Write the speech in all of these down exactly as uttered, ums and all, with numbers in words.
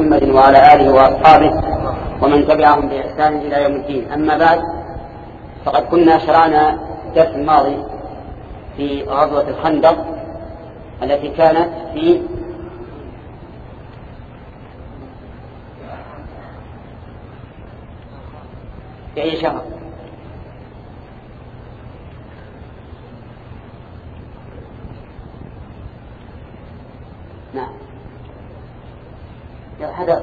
محمد وعلى آله وأصحابه ومن تبعهم بإحسان إلى يوم الدين. أما بعد، فقد كنا شرعنا الدرس الماضي في غزوة الخندق التي كانت في في أي شهر؟ نعم، هذا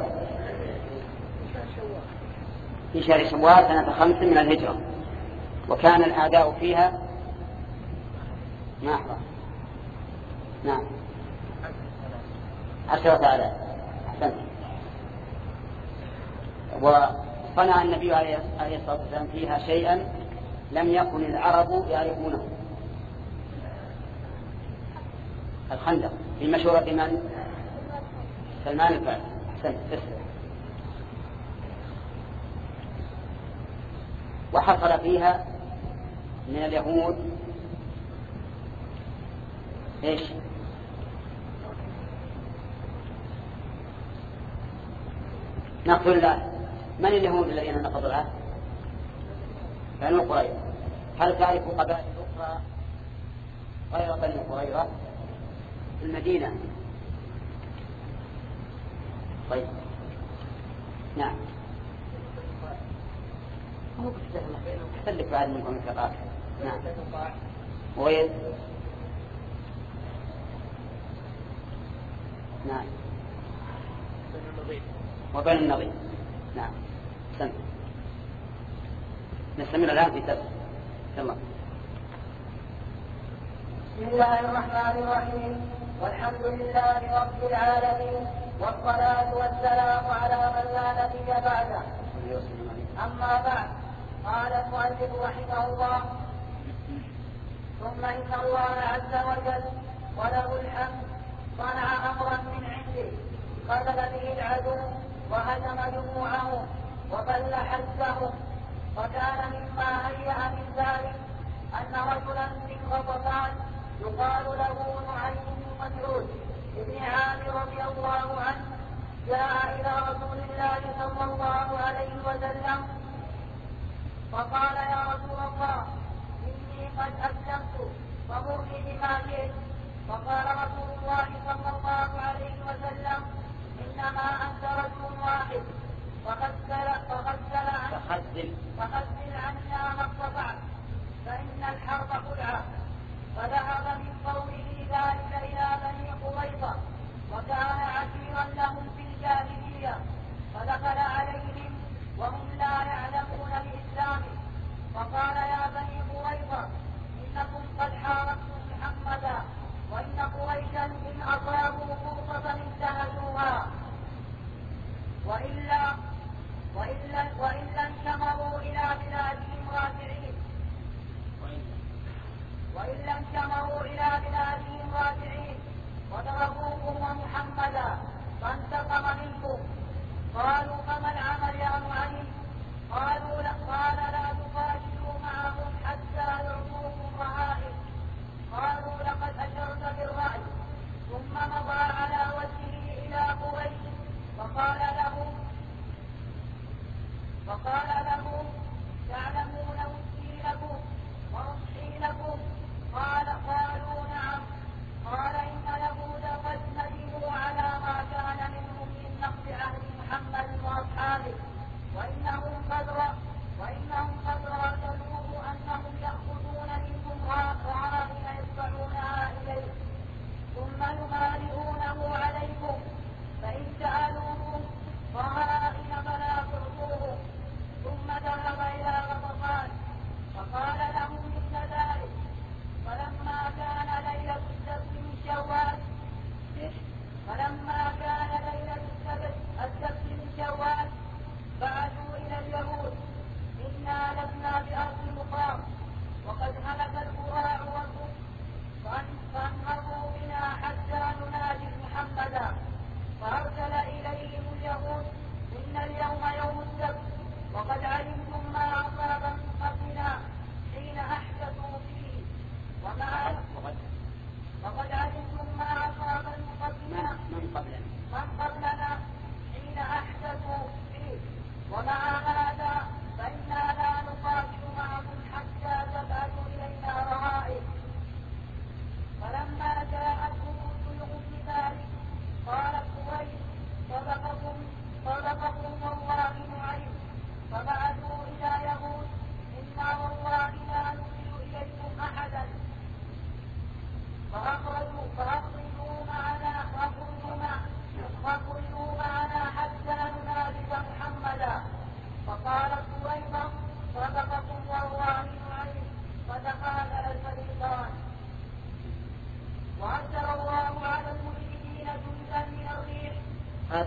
في شهر شوال سنة خمس من الهجرة، وكان الأعداء فيها نعم نعم عشرة آلاف. أحسنت. وصنع النبي عليه الصلاة والسلام فيها شيئا لم يكن العرب يعرفونه. الخندق في مشورة من؟ سلمان الفارسي. أحسنت. وحصل فيها من اليهود ايش؟ نقضوا العهد. من اليهود الذين نقضوا العهد؟ بنو قريظة. هل تعرف قبائل أخرى غير بني قريظة في المدينة؟ طيب، نعم. هو تختلف بعد منكم الثقافة. نعم. وين؟ نعم. وبني النضير. نعم. سمع. نستمر الآن في درس. يلا. بسم الله الرحمن الرحيم، والحمد لله رب العالمين، والصلاة والسلام على من لا نبي بعده. أما بعد، قال المؤلف رحمه الله: ثم إن الله عز وجل وله الحمد صنع أمرا من عنده قتل به العدو وهزم جموعهم وبل حزهم. وكان مما هيأ من ذلك أن رجلا من غطفان يقال له نعيم بن مسعود ابن عامر رضي الله عنه جاء إلى رسول الله صلى الله عليه وسلم فقال: يا رسول الله، إني قد أسلمت فمرني بما شئت. فقال رسول الله صلى الله عليه وسلم: إنما أنت رجل واحد فخذل عنا ما استطعت، فإن الحرب خدعة. فذهب من قوله ذلك إلى بني قريظة، وكان عشيرا لهم في الجاهلية، فدخل عليهم وهم لا يعلمون بإسلامه فقال: يا بني قريظة، إنكم قد حاربتم محمدا، وإن قريشا إن أصابوا فرصة انتهزوها، وإلا وإلا وإلا انشمروا إلى بلادهم راجعين وإلا انشمروا إلى بلادهم راجعين وتركوكم ومحمدا فانتقم منكم. قالوا: فما العمل يا نعيم؟ قالوا: قال: لا تقاتلوا معهم حتى يعطوكم رهائن. قالوا: لقد أشرت بالرأي. ثم مضى على وجهه إلى قريش فقال لهم فقال لهم: تعلمون وجهي لكم ورشحي لكم؟ قال: قالوا: نعم. قال: إن اليهود قد ندموا على ما كان منهم من نقض عهد محمد وأصحابه، وإنهم قد وإنهم قد راسلوه أنهم يأخذون منكم رهائن يدفعونها إليه ثم يمالئونه عليكم، فإن سألوهم رهائن فلا تعطوهم،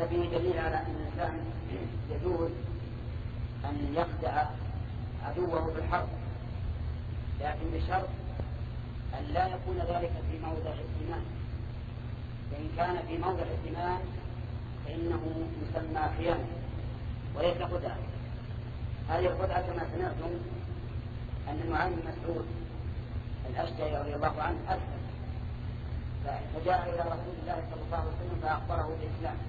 وهذا فيه دليل على أن الإنسان يجوز أن يخدع عدوه بالحرب، لكن بشرط أن لا يكون ذلك في موضع الإيمان. فإن كان في موضع الإيمان فإنه يسمى خيانة وليس خدعة. هذه الخدعة كما سمعتم أن نعيم بن مسعود الأشجعي رضي الله عنه أسلم، فجاء إلى رسول الله صلى الله عليه وسلم فأخبره بالإسلام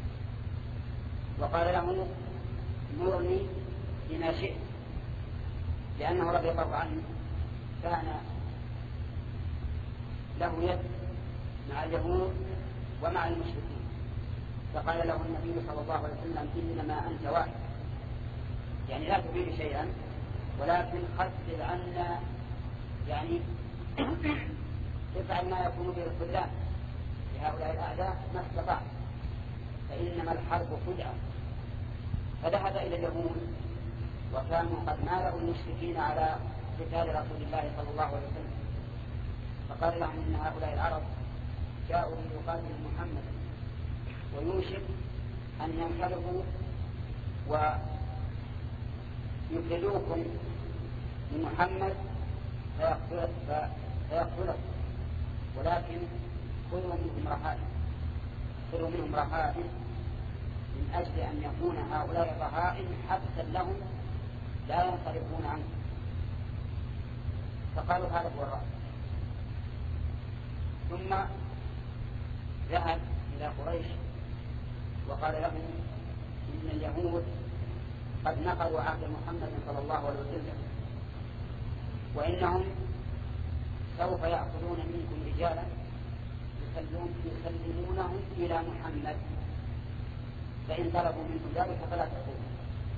وقال له مرني بما شئت، لأنه رضي الله عنه كان له يد مع اليهود ومع المشركين، فقال له النبي صلى الله عليه وسلم إنما أنت واحد، يعني لا تفيد شيئا ولكن خفف عنا، يعني افعل ما يكون به الخذلان لهؤلاء الأعداء ما استطعت، فإنما الحرب خدعة. فذهب إلى اليهود وكانوا قد مالوا المشركين على قتال رسول الله صلى الله عليه وسلم، فقال لهم إن هؤلاء العرب جاءوا ليقاتلوا محمد ويوشك أن ينقلبوا ويفردوكم من محمد فيقتلكم، ولكن خذوا منهم رهائن خذوا منهم رهائن من أجل أن يكون هؤلاء الرهائن حبسا لهم لا ينصرفون عنه. فقالوا هذا هو الرأي. ثم ذهب إلى قريش وقال لهم إن اليهود قد نقضوا عهد محمد صلى الله عليه وسلم، وإنهم سوف يأخذون منكم رجالا يسلمونهم إلى محمد، فإن طلبوا منكم ذلك فلا تقولوا.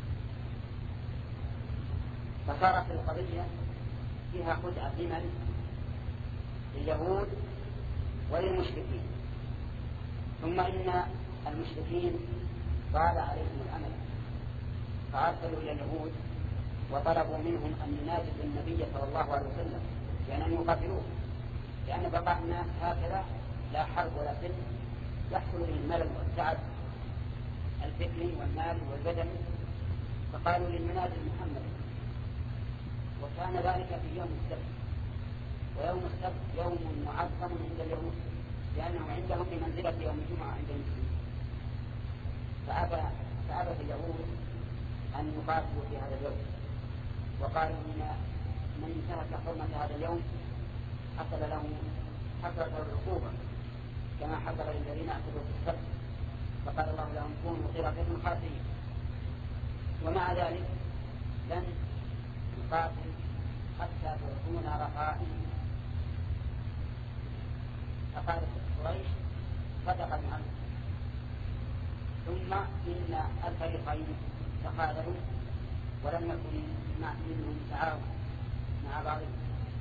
فصارت القضية فيها خدعة لمن؟ لليهود وللمشركين. ثم إن المشركين طال عليهم الأمل فأرسلوا إلى اليهود وطلبوا منهم أن يناجزوا النبي صلى الله عليه وسلم يعني أن يقاتلوه، لأن بقاء الناس هكذا لا حرب ولا سلم يحصل به الملل والتعب الفكري والمال والبدني. فقالوا للمنازل محمد، وكان ذلك في يوم السبت، ويوم السبت يوم معظم عند اليهود لأنه عندهم بمنزلة يوم الجمعة عند المسلمين. فأبى فأبت اليهود أن يقاتلوا في هذا اليوم، وقالوا إن من انتهك حرمة هذا اليوم حصل له حصلت العقوبة كما حصل للذين اعتدوا في السبت، فقال الله لهم كونوا قردة خاسئين. ومع ذلك لن نقاتل حتى تعطونا رهائن. فقالت قريش صدق عنه. ثم إن الفريقين تخاذلوا ولم يكن منهم تعاون مع بعضهم.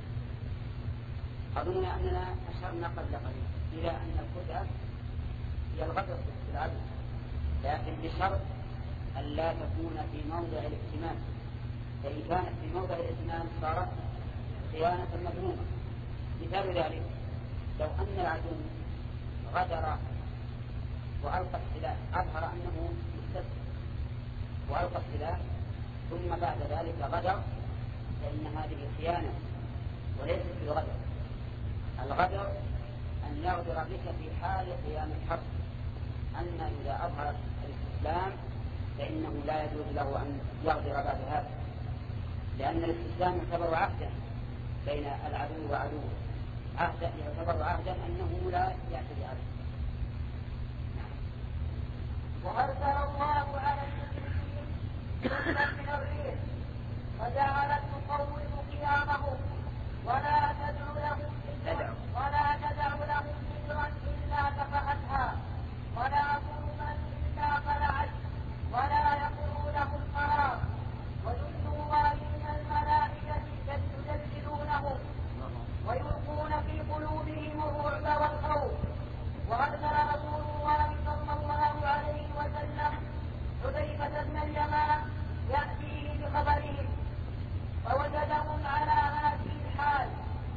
أظن أننا أشرنا قبل قليل إلى أن الخدعة هي الغدر في العدل، لكن بشرط أن لا تكون في موضع الائتمان، فإن كانت في موضع الائتمان صارت خيانة مذمومة. مثال ذلك لو أن العدو غدر وألقى السلاح، أظهر أنه مستسلم وألقى السلاح ثم بعد ذلك غدر، فإن هذه خيانة وليست في الغدر. الغدر أن يغدر بك في حال قيام الحرب، أما إذا أظهر الاستسلام فإنه لا يجوز له أن يغدر بعد هذا، لأن الاستسلام يعتبر عهدا بين العدو وعدوه، عهدا يعتبر عهدا أنه لا يعتدي عليه. وأرسل الله على المشركين جندا من الريح فجعلت تقوم قيامهم ولا تدع لهم ذكرا ولا تدع لهم ذكرا إلا كفأتها ولا قوما إلا قلعت ولا يقول لهم قرار وجند الله من الملائكة يزلزلونهم ويلقون في قلوبهم الرعب والخوف. وأرسل رسول الله صلى الله عليه وسلم حذيفة بن اليمان يأتيه بخبرهم فوجدهم على هذه الحال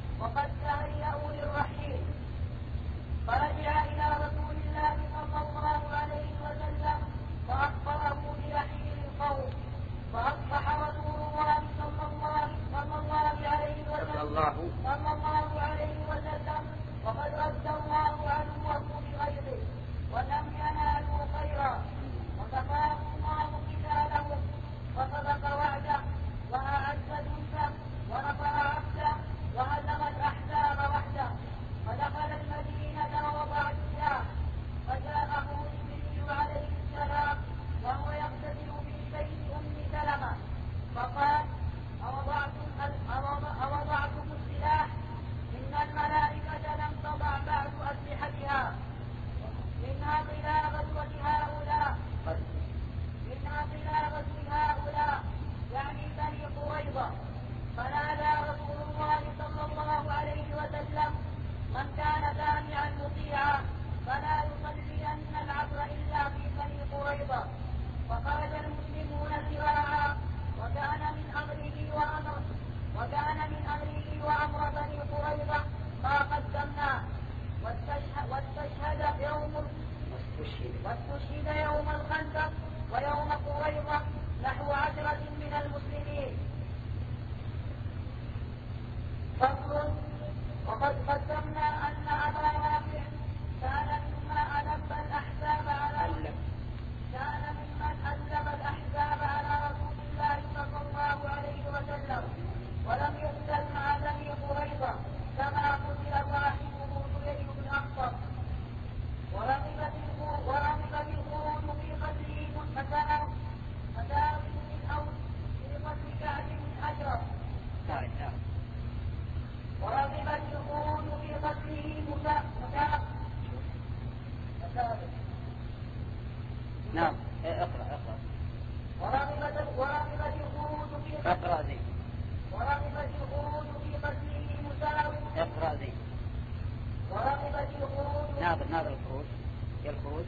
اقرأ اقرأ. ورغبت ورغبت الخروج في اقرأ ذي. ورغبت الخروج في قتله مساوي. اقرأ ذي. ورغبت الخروج. ناظر ناظر الخروج. يا الخروج.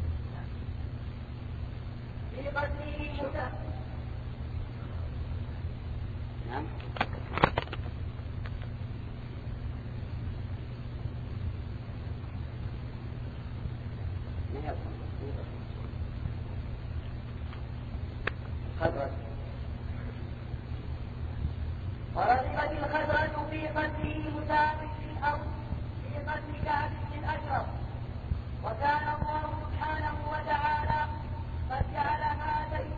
في قتله مساوي. نعم. خضرة. ورغبت الخزرة في قتله مساوي في الأرض في قتل كعب بن الأشرف، وكان الله سبحانه وتعالى قد جعل هذين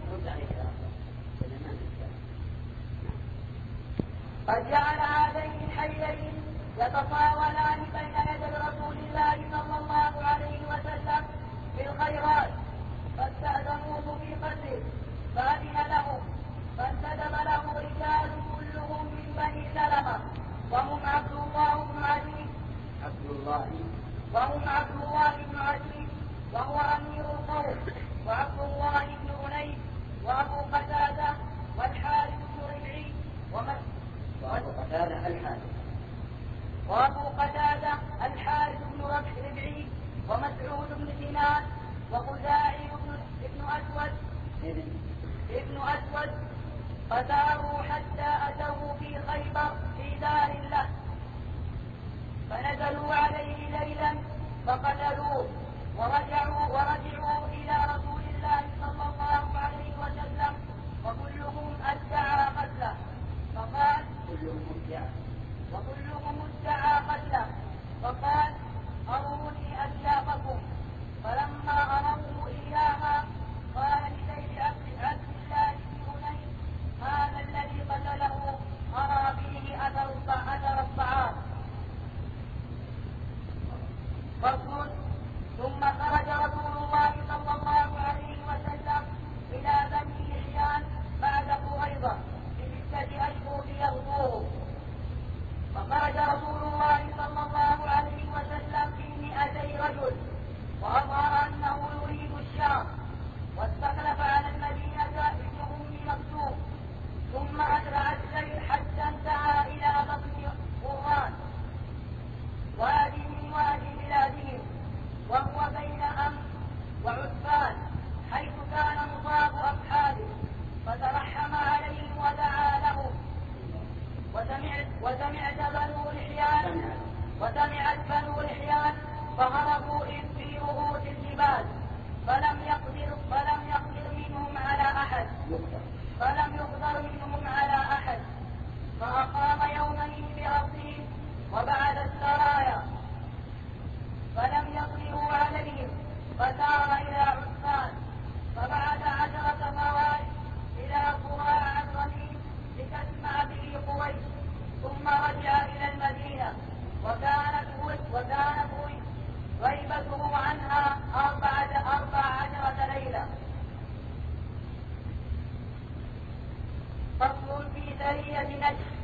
قد جعل هذين الحيين يتطاولان بين يدي رسول الله صلى الله عليه وسلم في الخيرات، فاستأذنوه في قتله فأذن لهم، فانتدب له رجال كلهم من بني سلمة وهم عبد الله بن عزيز عبد الله وهم عبد الله بن عزيز وهو أمير القوم، وعبد الله بن أنيس وأبو قتادة والحارث بن ربعي وأبو قتادة الحارث وأبو قتادة الحارث بن ربعي ومسعود بن سنان وخزاعي بن أسود ابن أسود، فساروا حتى أتوا في خيبر في دار له، فنزلوا عليه ليلا فقتلوه، ورجعوا ورجعوا إلى رسول الله صلى الله عليه وسلم وكلهم ادعى قتله، فقال وكلهم ادعى قتله، فقال أروني أسيافكم، فلما أروه إياها قال لسيد عبد الله بن أنيس هذا الذي قتله أرى به أثر الطعام. فصل. ثم خرج رسول الله صلى الله عليه وسلم إلى بني لحيان بعد قريظة بستة أشهر ليغزوه، فخرج رسول الله صلى الله عليه وسلم في مئتي رجل، وأظهر أنه يريد الشام، واستخلف على المدينة ابن أم مكتوم، ثم أسرع السير حتى انتهى إلى بطن قران وادي من وادي بلادهم، وهو بين أمس وعثمان، حيث كان مصاب أصحابه، فترحم عليهم ودعا لهم. وسمعت وسمعت بنو لحيان وسمعت بنو لحيان فهربوا في رؤوس الجبال، فلم يقدر فلم يقدر منهم على أحد فلم يقدر منهم على أحد فأقام يومين بأرضهم وبعد السرايا، فلم يقدروا عليهم، فسار إلى عثمان، فبعد عشرة موال إلى قرى عبرمين لتسمع به قويس، ثم رجع إلى المدينة، وكانت وكانت غيبته عنها أربعة أربع عشرة ليلة. فصل في سرية نجد.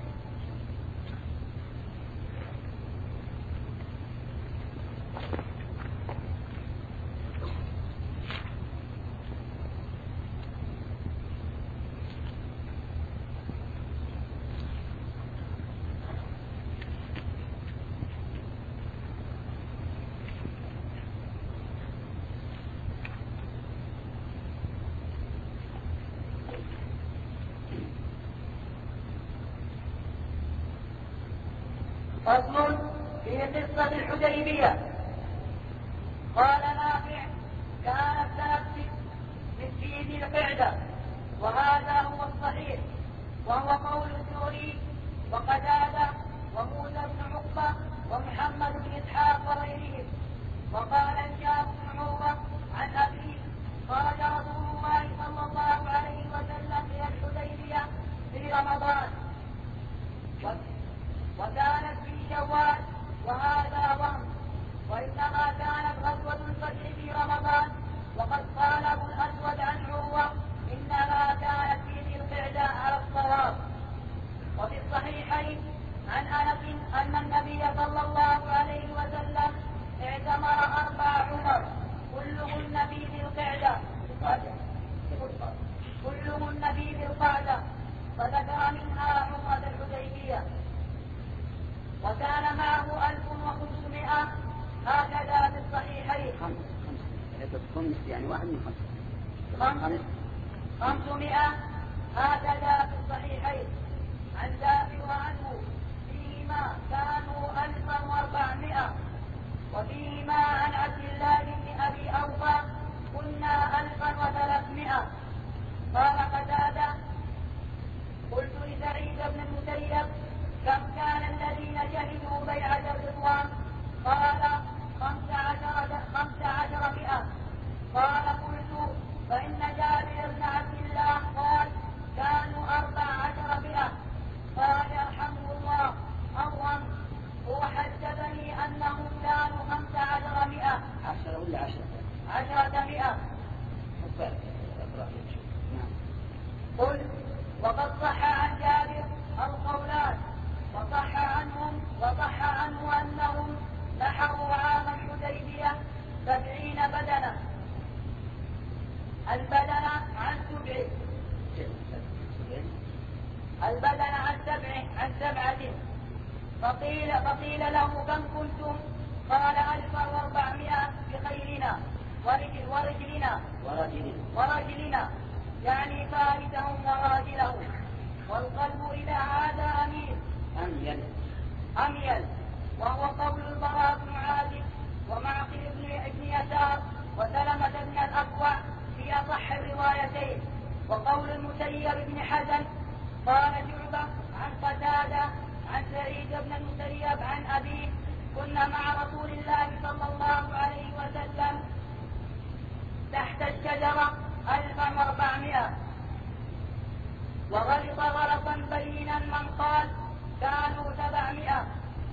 فصل في قصة الحديبية. قال نافع: كانت سنة في ذي القعدة، وهذا هو الصحيح، وهو قول الزهري وقتادة وموسى بن عقبة ومحمد بن إسحاق وغيرهم. وقال هشام بن عروة عن أبيه: خرج رسول الله صلى الله عليه وسلم إلى الحديبية في رمضان، وكانت في شوال، وهذا وهم، وإنما كانت غزوة الفتح في رمضان، وقد قال أبو الأسود عن عروة إنها كانت في ذي القعدة على الصواب. وفي الصحيحين عن أنس أن النبي صلى الله عليه وسلم اعتمر أربع عمر كلهن في ذي القعدة، خمس خمسمائة هكذا في الصحيحين عن جابر وعنه فيهما كانوا ألفا وأربعمائة وفيهما عن عبد الله بن أبي أوفى كنا ألفا وثلاثمائة. قال قتادة قلت لسعيد بن المسيب كم كان الذين شهدوا بيعة الرضوان؟ قال خمس عشرة خمس عشر مئة. قال قلت فإن جابر بن عبد الله قال كانوا أربع عشر مئة. قال يرحمه الله أوهم هو حدثني أنهم كانوا خمس عشر مئة. عشرة ولا عشرة؟ عشرة مئة. قل وقد صح عن جابر القولان وصح عنهم وصح عنه أنهم نحروا عام الحديبية سبعين بدنة. البدنة عن سبع البدنة عن سبع عن سبعة. فقيل فقيل له كم كنتم؟ قال ألف وأربعمائة بخيلنا ورجل ورجلنا ورجلنا ورجلنا يعني فارسهم وراجلهم. والقلب إذا عاد أميل أميل أميل وهو قول البراء بن عازب ومعقل بن ابن يسار وسلمة بن الأكوع في أصح الروايتين. وقول المسيب بن حزن قال شعبة عن قتادة عن سعيد بن المسيب عن أبيه كنا مع رسول الله صلى الله عليه وسلم تحت الشجرة ألفا وأربعمائة. وغلط غلطا بينا من قال كانوا سبعمائة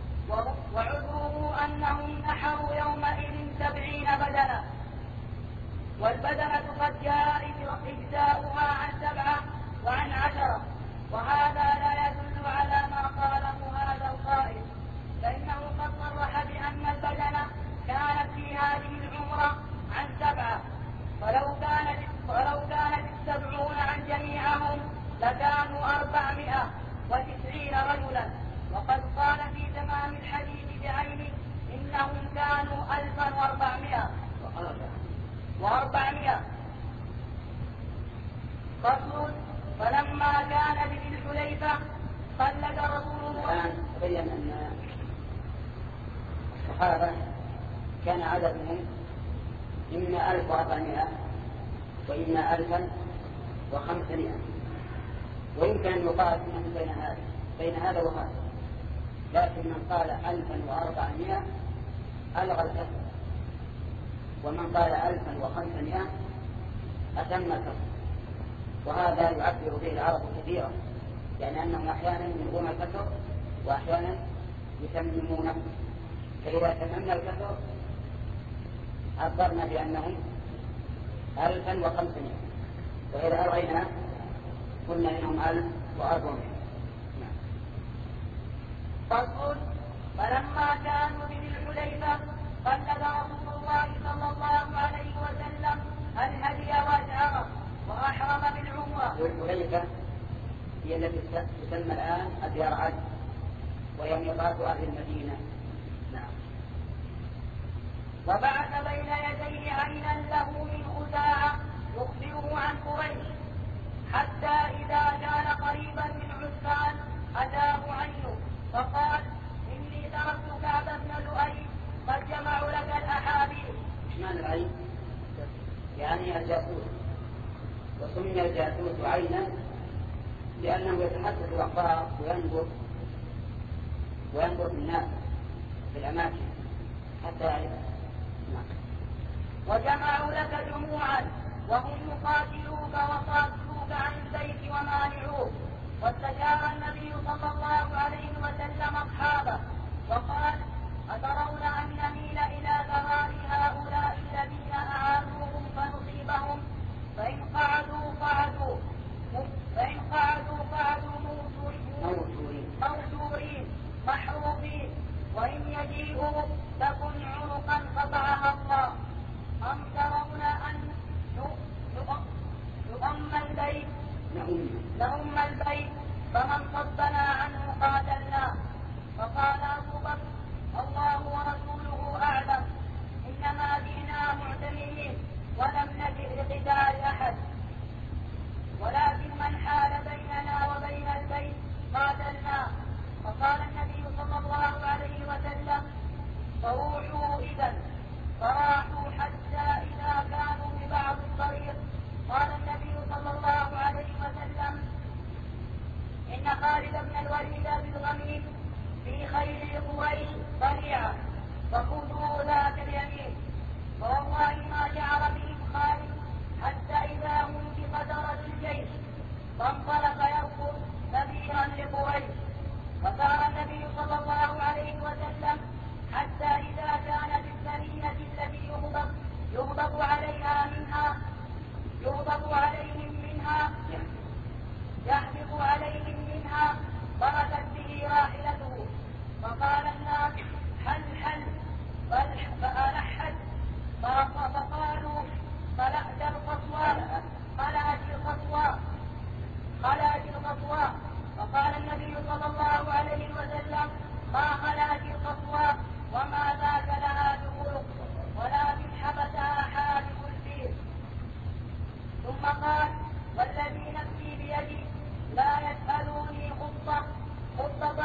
وعذره أنهم نحروا يومئذ سبعين بدنة. والبدنة قد جاء إجزاؤها عن سبعة وعن عشرة. وهذا لا يدل على ما قاله هذا القائل فإنه قد صرح بأن البدنة كانت في هذه العمرة عن سبعة. ولو كانت ولو كانت السبعون عن جميعهم لكانوا أربعمائة وتسعين رجلا. وقد قال في تمام الحديث بعينه إنهم كانوا ألفا وأربعمائة وأربعمائة. فصل فلما كان بذي الحليفة قلد رسول الله. الآن تبين أن الصحابة كان عددهم إما ألف وأربعمائة وإما ألفا وخمسمائة. ويمكن أن يقال أنه بين هذا بين هذا وهذا، لكن من قال ألفا وأربعمائة ألغى الكسر، ومن قال ألفا وخمسمائة أتم الكسر. وهذا يعبر به العرب كثيرا، يعني أنهم أحيانا يلغون الكسر وأحيانا يتممونه. فإذا تممنا الكسر عبرنا بأنهم ألفا وخمسمائة، وإذا ألغينا قلنا إنهم ألف وأربعمائة. فصل فلما كانوا بذي الحليفة قلد رسول الله صلى الله عليه وسلم الهدي وأشعره وأحرم بالعمرة. والحليفة هي التي تسمى الآن أديار عد، وهي ميقات أهل المدينة. نعم. وبعث بين يديه عينا له من خزاعة يخبره عن قريش حتى إذا كان قريبا من عسفان أتاه عينه فقال إني تركت كعب بن لؤي قد جمعوا لك الأحاديث. ايش معنى العين؟ يعني الجاسوس. وسمي الجاسوس عينا لأنه يتحدث الأخبار وينظر وينظر في الناس في الأماكن حتى يعرف. وجمعوا لك جموعا وهم يقاتلوك وصادوك عن البيت ومانعوك. واستشار النبي صلى الله عليه وسلم أصحابه وقال أترون أن نميل إلى ثمار هؤلاء الذين أعانوهم فنصيبهم؟ فإن قعدوا قعدوا فإن قعدوا قعدوا موسورين محروفين، وإن يجيئوا تكن عنقا قطعها الله. أم ترون أن نؤم البيت نؤم البيت فمن صدنا عنه قاتلناه. فقال أبو بكر الله ورسوله أعلم، إنما جئنا معتمرين ولم نجئ لقتال أحد. ثم قال والذي نفسي بيدي لا يسألوني خطة خطة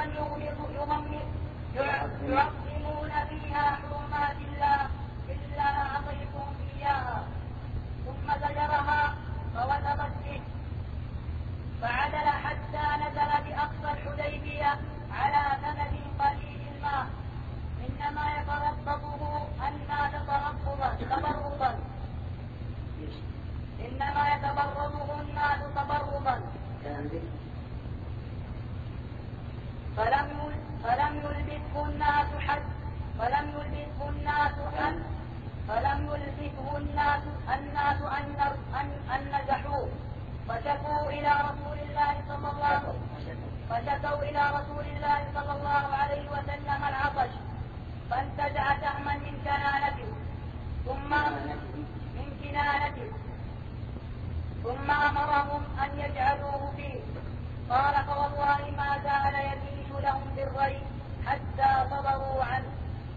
يعظمون فيها حرمات الله إلا أعطيتهم إياها. ثم زجرها فوثبت به فعدل حتى نزل بأقصى الحديبية على سند قليل الماء إنما يتربصه الناس تربصا تبرصا إنما يتبرصه الناس تبرصا فلم فلم يلبثه الناس حد فلم يلبثه الناس حد فلم يلبثه الناس الناس أن أن أن نزحوه فشكوا إلى رسول الله صلى الله فشكوا إلى رسول الله صلى الله عليه وسلم العطش فانتزع سهما من كنانته ثم من كنانته ثم أمرهم أن يجعلوه فيه. قال فوالله ما زال يبيش لهم بالري حتى صبروا عنه.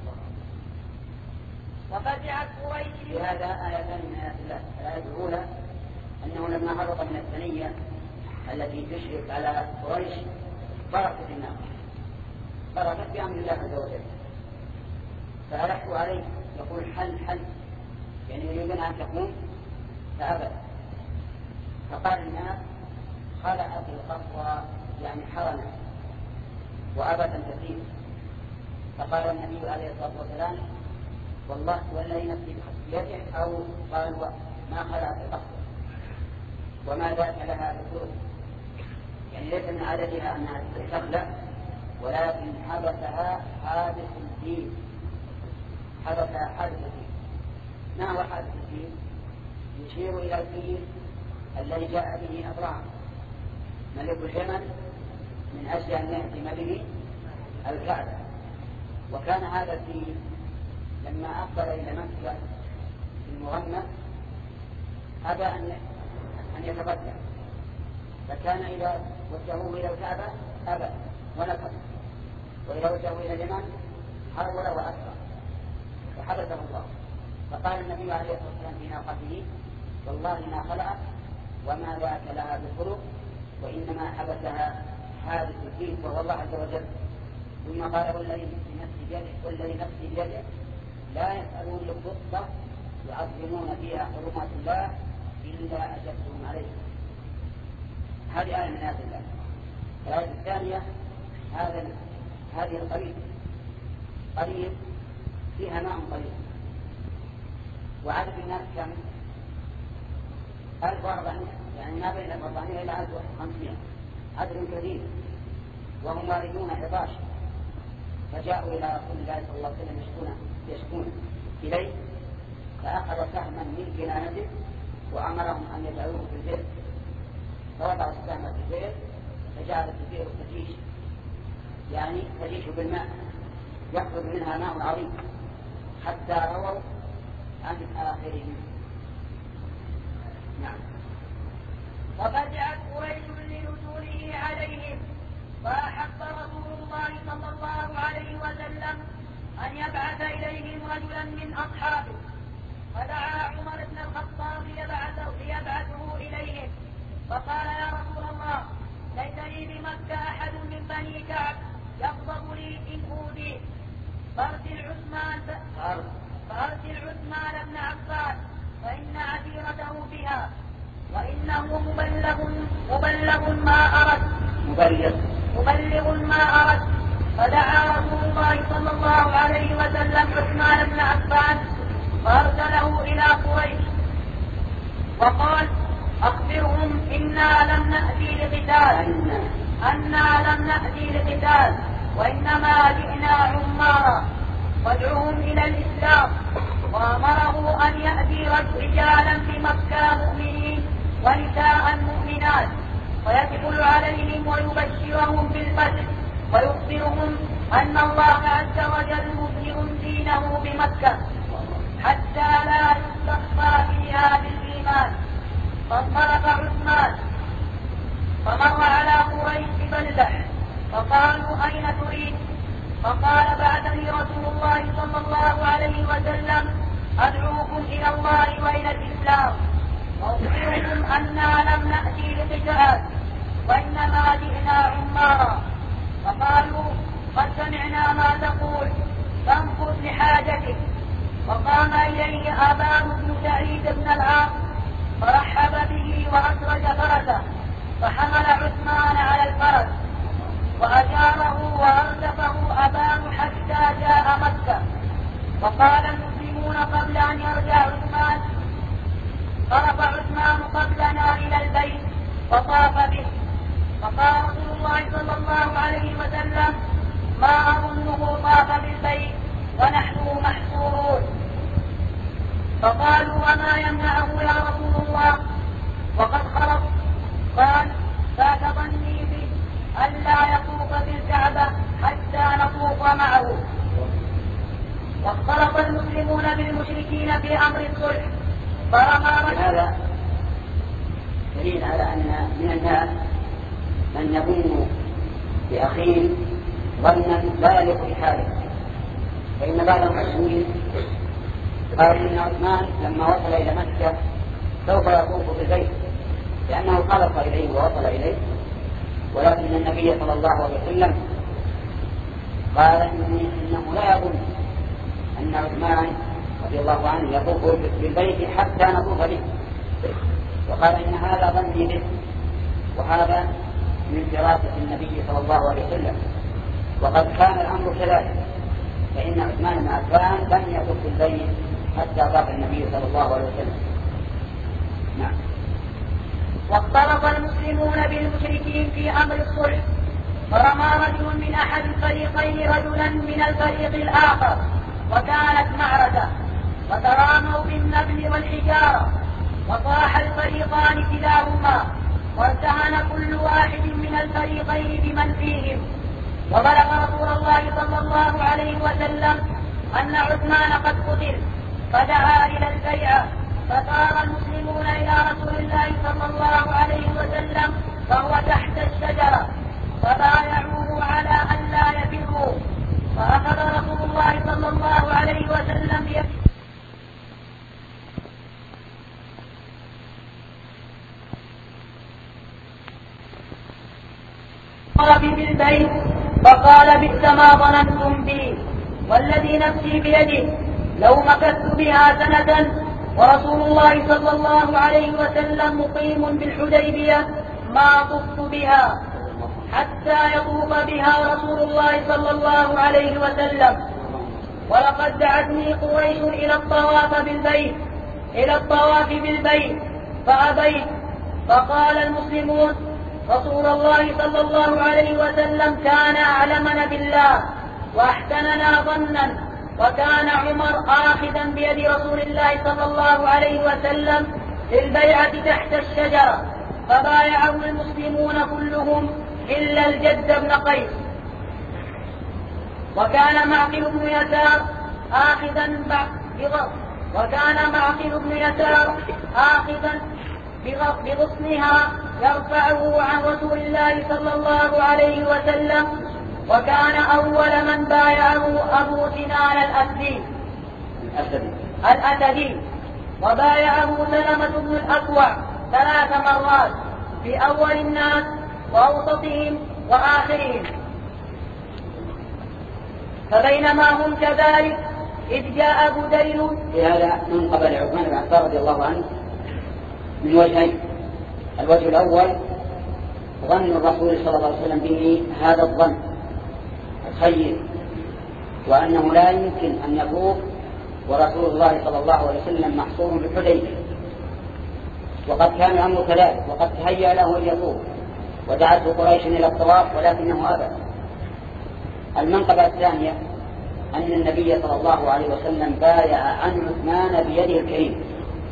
وفزعت قريش. في هذا آيتان من آيات الله. الآية الأولى أنه لما هرب من الثنية التي تشرف على قريش بركت النار بركت بأمر الله عز وجل فألحوا عليه يقول حل حل يعني يريدون أن تقوم فأبد فقال الناس خلعت القصوى يعني حرنا وأبدا تزيد. فقال النبي عليه الصلاة والسلام والله والذي نفسي بيده أو قال ما خلعت القصوى وما ذاك لها بسرعة يعني ليس من عادتها أنها تخلع ولكن حدثها حادث الدين حدثها حادث الدين. ما هو حادث الدين؟ يشير إلى الفيل الذي جاء به أبراهيم ملك اليمن من أجل أن يهدم به الكعبة. وكان هذا الفيل لما أقبل إلى مكة في المغنى أبى أن أن يتقدم فكان إذا وجهوه إلى الكعبة أبى ونكر وإذا وجهوه إلى اليمن حرول وأكبر فحدثه الله. فقال النبي عليه الصلاة والسلام في ناقته والله ما خلعت وما ذاك لها بخلق وإنما حدثها حادث الدين وهو الله عز وجل. ثم قال والذي نفسي بيده والذي نفسي بيده لا يسألون الخطة يعظمون فيها حرمات الله إلا أجبتهم عليه. هذه آية من آيات الله. الآية الثانية هذا هذه القريب قريب فيها ماء قليل وعدد الناس كم؟ ألف وأربعمائة يعني ما بين الأربعمائة إلى ألف وخمسمائة عدد كثير وهم واردون عطاش فجاءوا إلى رسول الله صلى الله عليه وسلم يشكون يشكون إليه فأخذ سهما من كنانته وأمرهم أن يجعلوه في البئر فوضعوا السهم في البئر فجعلت البئر تجيش يعني تجيش بالماء يخرج منها ماء عظيم حتى رووا عن آخرهم. نعم. وفزعت قريش لنزوله عليهم فأحب رسول الله صلى الله عليه وسلم أن يبعث إليهم رجلا من أصحابه فدعا عمر بن الخطاب ليبعثه, ليبعثه إليهم فقال يا رسول الله ليس لي بمكة أحد من بني كعب يغضب لي إن أوذي فأرسل عثمان فأرسل عثمان بن عفان فإن عشيرته بها وإنه مبلغ مبلغ ما أرد مبلغ مبلغ ما أرد. فدعا رسول الله صلى الله عليه وسلم عثمان بن عفان فأرسله إلى قريش وقال أخبرهم إنا لم نأتي لقتال أنا لم نأتي لقتال وإنما جئنا عمارا وادعوهم إلى الإسلام. وأمره أن يأتي رجالا بمكة مؤمنين ونساء مؤمنات ويدخل عليهم ويبشرهم بالفتح ويخبرهم أن الله عز وجل مظهر دينه بمكة حتى لا يستخفى فيها بالإيمان. فانطلق عثمان فمر على قريش ببلدة فقالوا أين تريد؟ فقال بعثني رسول الله صلى الله عليه وسلم أدعوكم إلى الله وإلى الإسلام. أخبركم أنا لم نأتي لقتال وإنما جئنا عمارا. فقالوا قد سمعنا ما تقول فانفذ لحاجتك. وقام إليه أبان بن سعيد بن العاص فرحب به وأسرج فرسه فحمل عثمان على الفرس وأجاره وأردفه أبان حتى جاء مكة. وقال المسلمون قبل أن يرجع عثمان طرف عثمان قبلنا إلى البيت وطاف به. فقال رسول الله صلى الله عليه وسلم ما أظنه طاف بالبيت ونحن محصورون. فقالوا وما يمنعه يا رسول الله وقد خرج؟ قال ذاك ظني به ألا يطوف بالكعبة حتى نطوف معه. واختلط المسلمون بالمشركين في أمر الصلح فرمى هذا دليل على أن من الناس من يظن بأخيه ظنا لا يليق بحاله. فإن بعض المسلمين قال إن عثمان لما وصل إلى مكة سوف يطوف بالبيت لأنه خلص إليه ووصل إليه، ولكن النبي صلى الله عليه وسلم قال إنه لا يظن أن عثمان رضي الله عنه يطوف بالبيت حتى نطوف به، وقال إن هذا ظني به، وهذا من دراسة النبي صلى الله عليه وسلم. وقد كان الأمر كذلك، فإن عثمان بن عفان لم يطوف بالبيت حتى طاف النبي صلى الله عليه وسلم. نعم. واختلط المسلمون بالمشركين في أمر الصلح فرمى رجل من أحد الفريقين رجلا من الفريق الآخر وكانت معركة وتراموا بالنبل والحجارة وطاح الفريقان كلاهما وارتهن كل واحد من الفريقين بمن فيهم. وبلغ رسول الله صلى الله عليه وسلم أن عثمان قد قتل فدعا إلى البيعة. فصار المسلمون إلى رسول الله صلى الله عليه وسلم وهو تحت الشجرة فبايعوه على أن لا يفروا. فأخذ رسول الله صلى الله عليه وسلم بيده بالبيت فقال بئس ما ظننتم بي والذي نفسي بيده لو مكثت بها سنة ورسول الله صلى الله عليه وسلم مقيم بالحديبية ما طفت بها حتى يطوف بها رسول الله صلى الله عليه وسلم. ولقد دعتني قريش إلى الطواف بالبيت إلى الطواف بالبيت فأبيت. فقال المسلمون رسول الله صلى الله عليه وسلم كان أعلمنا بالله وأحسننا ظنا، وكان عمر آخذا بيد رسول الله صلى الله عليه وسلم للبيعة تحت الشجرة فبايعه المسلمون كلهم إلا الجد بن قيس. وكان معقل بن يسار آخذا بغض وكان معقل بن يسار آخذا بغصنها يرفعه عن رسول الله صلى الله عليه وسلم. وكان أول من بايعه أبو سنان الأسدي الأسدي وبايعه سلمة بن الأكوع ثلاث مرات في أول الناس وأوسطهم وآخرهم. فبينما هم كذلك إذ جاء بديل. لهذا من قبل عثمان بن عفان رضي الله عنه من وجهين. الوجه الأول ظن الرسول صلى الله عليه وسلم به هذا الظن الخير، وأنه لا يمكن أن يطوف ورسول الله صلى الله عليه وسلم محصور بالحديبية، وقد كان الأمر كذلك وقد تهيأ له أن يطوف ودعته قريش إلى الطواف ولكنه أبى. المنقبة الثانية أن النبي صلى الله عليه وسلم بايع عن عثمان بيده الكريم.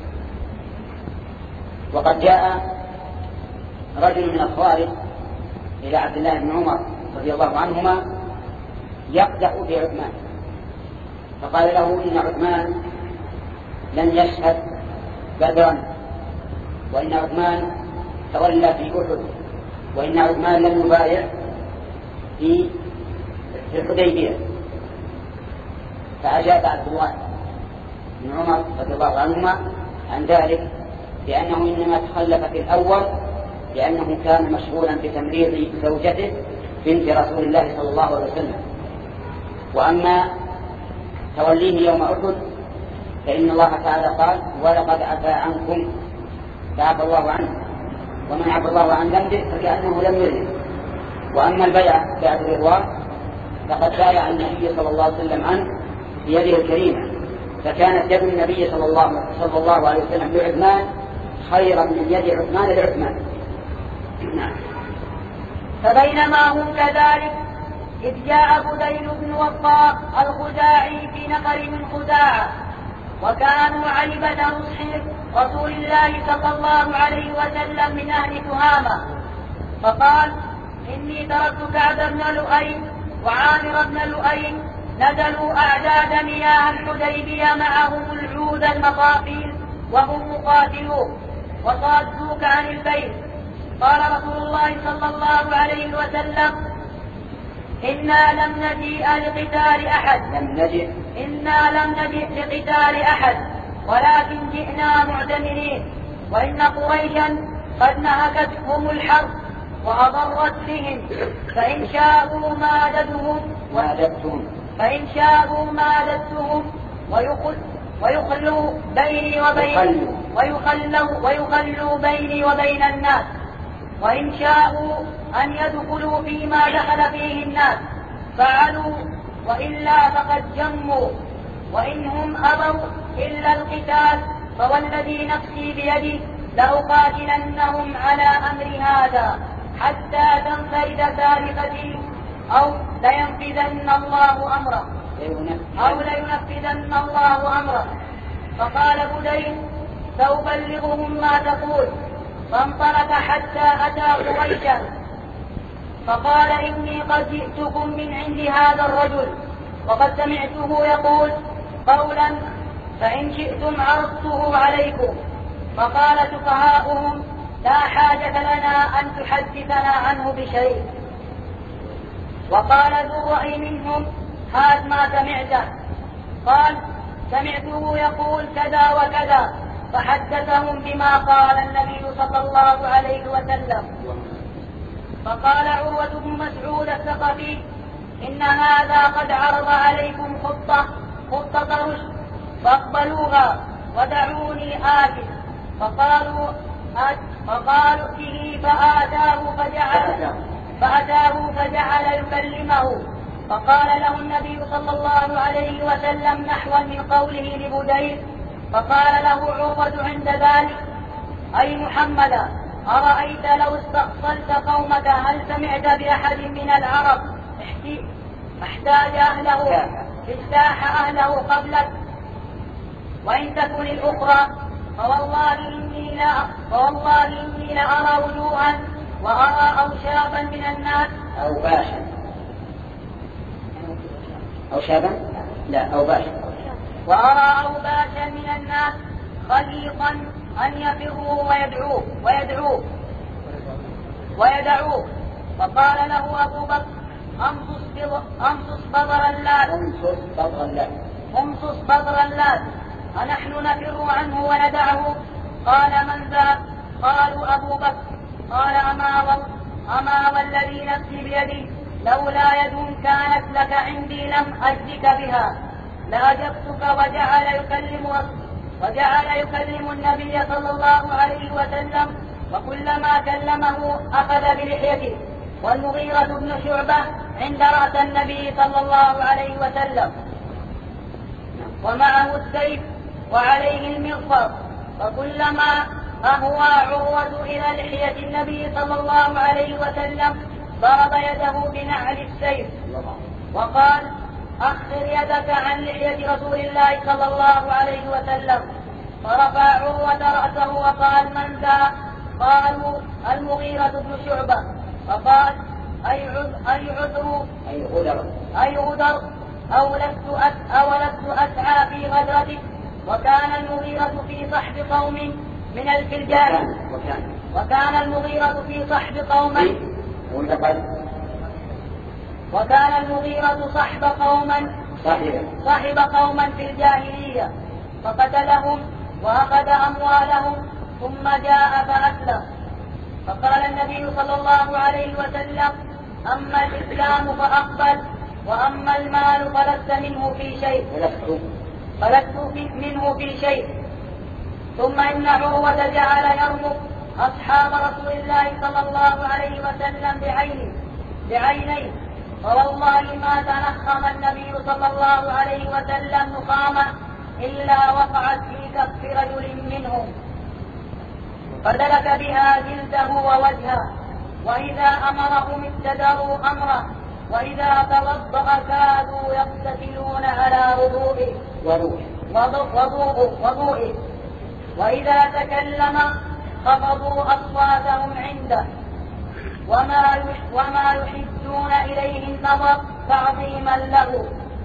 وقد جاء رجل من الخوارج إلى عبد الله بن عمر رضي الله عنهما يقدح في عثمان، فقال له إن عثمان لن يشهد بدرا، وإن عثمان تولى في أحد، وإن عثمان لم يبايع في الحديبية. فأجاب عبد الله بن عمر رضي الله عنهما عن ذلك لأنه إنما تخلف في الأول لأنه كان مشغولا بتمريض زوجته بنت رسول الله صلى الله عليه وسلم. وأما توليه يوم أحد فإن الله تعالى قال ولقد عفا عنكم فعفى الله عنه، ومن عفى الله عن ذنبه فكأنه لم يذنب. وأما البيع بعد الرضوان فقد بايع النبي صلى الله عليه وسلم عنه بيده الكريمة، فكانت يد النبي صلى الله, صلى الله عليه وسلم لعثمان خيرا من يد عثمان لعثمان. نعم. فبينما هم كذلك إذ جاء بديل بن وقاص الخزاعي في نفر من خزاعة، وكانوا علبة نصح رسول الله صلى الله عليه وسلم من أهل تهامة، فقال إني تركت كعب بن لؤي وعامر بن لؤي نزلوا أعداد مياه الحديبية معهم العود المخافيل وهم مقاتلون وصادوك عن البيت. قال رسول الله صلى الله عليه وسلم إنا لم نجيء لقتال أحد لم نجئ إنا لم نجئ لقتال أحد ولكن جئنا معتمرين، وإن قريشا قد نهكتهم الحرب وأضرت بهم، فإن شاءوا مادتهم مادتهم فإن شاءوا مادتهم ويخل ويخلوا بيني وبين ويخلوا ويخلوا بيني وبين الناس، وإن شاءوا أن يدخلوا فيما دخل فيه الناس فعلوا، وإلا فقد جموا، وإنهم أبوا إلا القتال فوالذي نفسي بيدي لأقاتلنهم على أمر هذا حتى تنفرد ثالثتي أو لينفذن الله أمره أو لينفذن الله أمره. فقال بديل سأبلغهم ما تقول. فانطلق حتى أتى قريشا فقال إني قد جئتكم من عند هذا الرجل وقد سمعته يقول قولا فإن شئتم عرضته عليكم. فقال سفهاؤهم لا حاجة لنا أن تحدثنا عنه بشيء. وقال ذو الرأي منهم هات ما سمعته. قال سمعته يقول كذا وكذا، فحدثهم بما قال النبي صلى الله عليه وسلم. فقال عروة بن مسعود الثقفي إن هذا قد عرض عليكم خطة خطة رشد فاقبلوها ودعوني آتي. فقالوا فقالوا به فآتاه فجعل فأتاه فجعل يكلمه. فقال له النبي صلى الله عليه وسلم نحوا من قوله لبديل. فقال له عروة عند ذلك أي محمد أرأيت لو استأصلت قومك هل سمعت بأحد من العرب احتاج أهله اجتاح أهله قبلك؟ وإن تكن الأخرى فوالله إني لا فوالله إني لأرى وجوها وأرى أوشابا من الناس أو باشا أو شابا لا أو باشا وأرى أوباشا من الناس خليقا أن يفروا ويدعوه ويدعوه ويدعوه. فقال له أبو بكر أمصص بدر اللات أمصص بدر اللات أنحن نفر عنه وندعه؟ قال من ذا؟ قالوا أبو بكر. قال أما, وال... أما والذي نفسي بيدي لولا يد كانت لك عندي لم أجدك بها لأجبتك. وجعل يكلم وجعل يكلم النبي صلى الله عليه وسلم، وكلما كلمه أخذ بلحيته. والمغيرة بن شعبة عند رأس النبي صلى الله عليه وسلم ومعه السيف وعليه المغفر، فكلما أهوى عروة إلى لحية النبي صلى الله عليه وسلم ضرب يده بنعل السيف وقال أخر يدك عن لحية رسول الله صلى الله عليه وسلم. فرفع عروة رأسه وقال من ذا؟ قالوا المغيرة بن شعبة. فقال أي عذر أي غدر أو لست أو لست أسعى في غدرتك. وكان المغيرة في صحب قوم من الفلجان وكان المغيرة في صحب قوم وكان المغيرة صحب قوما صحب قوما في الجاهلية فقتلهم وأخذ أموالهم ثم جاء فأسلم. فقال النبي صلى الله عليه وسلم: أما الإسلام فأقبل، وأما المال فلست منه في شيء فلست منه في شيء. ثم إن عروة جعل يرمق أصحاب رسول الله صلى الله عليه وسلم بعينه بعينيه، فوالله ما تنخم النبي صلى الله عليه وسلم نخامة إلا وقعت في كف رجل منهم فدلك بها جلده ووجهه، وإذا أمرهم ابتدروا أمره، وإذا توضأ كادوا يقتتلون على وضوئه وضوئه وإذا تكلم خفضوا أصواتهم عنده، وما وما يحدون إليه النظر تعظيما له.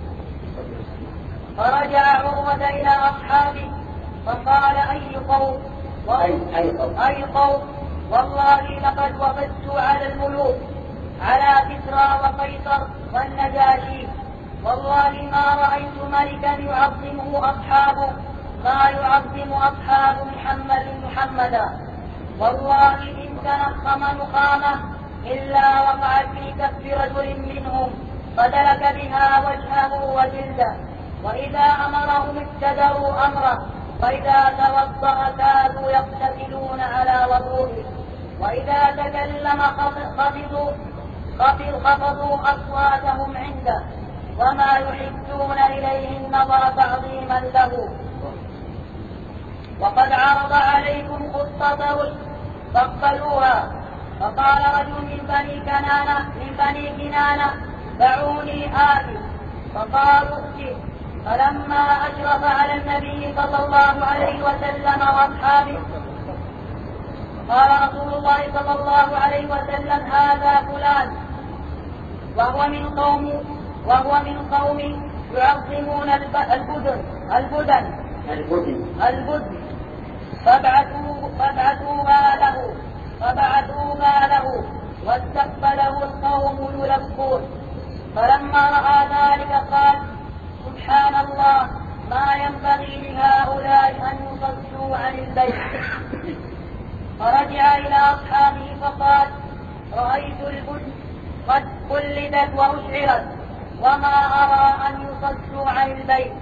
فرجع عروة إلى أصحابه فقال: أي قوم أي قوم والله لقد وفدت على الملوك، على كسرى وقيصر والنجاشي، والله ما رأيت ملكا يعظمه أصحابه ما يعظم أصحاب محمد محمدا، والله إن تنخم نخامة إلا وقعت في كف رجل منهم فدلك بها وجهه وجلده، وإذا أمرهم ابتدروا أمره، وإذا توضأ كادوا يقتتلون على وضوئه، وإذا تكلم خفضوا خفضوا أصواتهم عنده، وما يحدون إليه النظر تعظيما له. وقد عرض عليكم خطة رشد فاقبلوها. فقال رجل من بني كنانة من بني كنانة: دعوني آتي. فقالوا: ائت. فلما أشرف على النبي صلى الله عليه وسلم وأصحابه قال رسول الله صلى الله عليه وسلم: هذا فلان، وهو من قوم وهو من قوم يعظمون البدن البدن البدن فابعثوا فابعثوها له فبعثوها له واستقبله القوم يلبون. فلما رأى ذلك قال: سبحان الله، ما ينبغي لهؤلاء أن يصدوا عن البيت. فرجع إلى أصحابه فقال: رأيت البدن قد قلدت وأشعرت، وما أرى أن يصدوا عن البيت.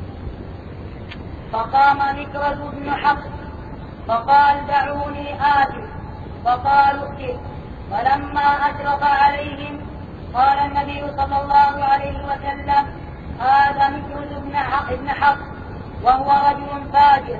فقام مكرز بن حفص فقال: دعوني آتي. فقالوا: ائت. فلما أشرف عليهم قال النبي صلى الله عليه وسلم: هذا مكرز بن حفص وهو رجل فاجر.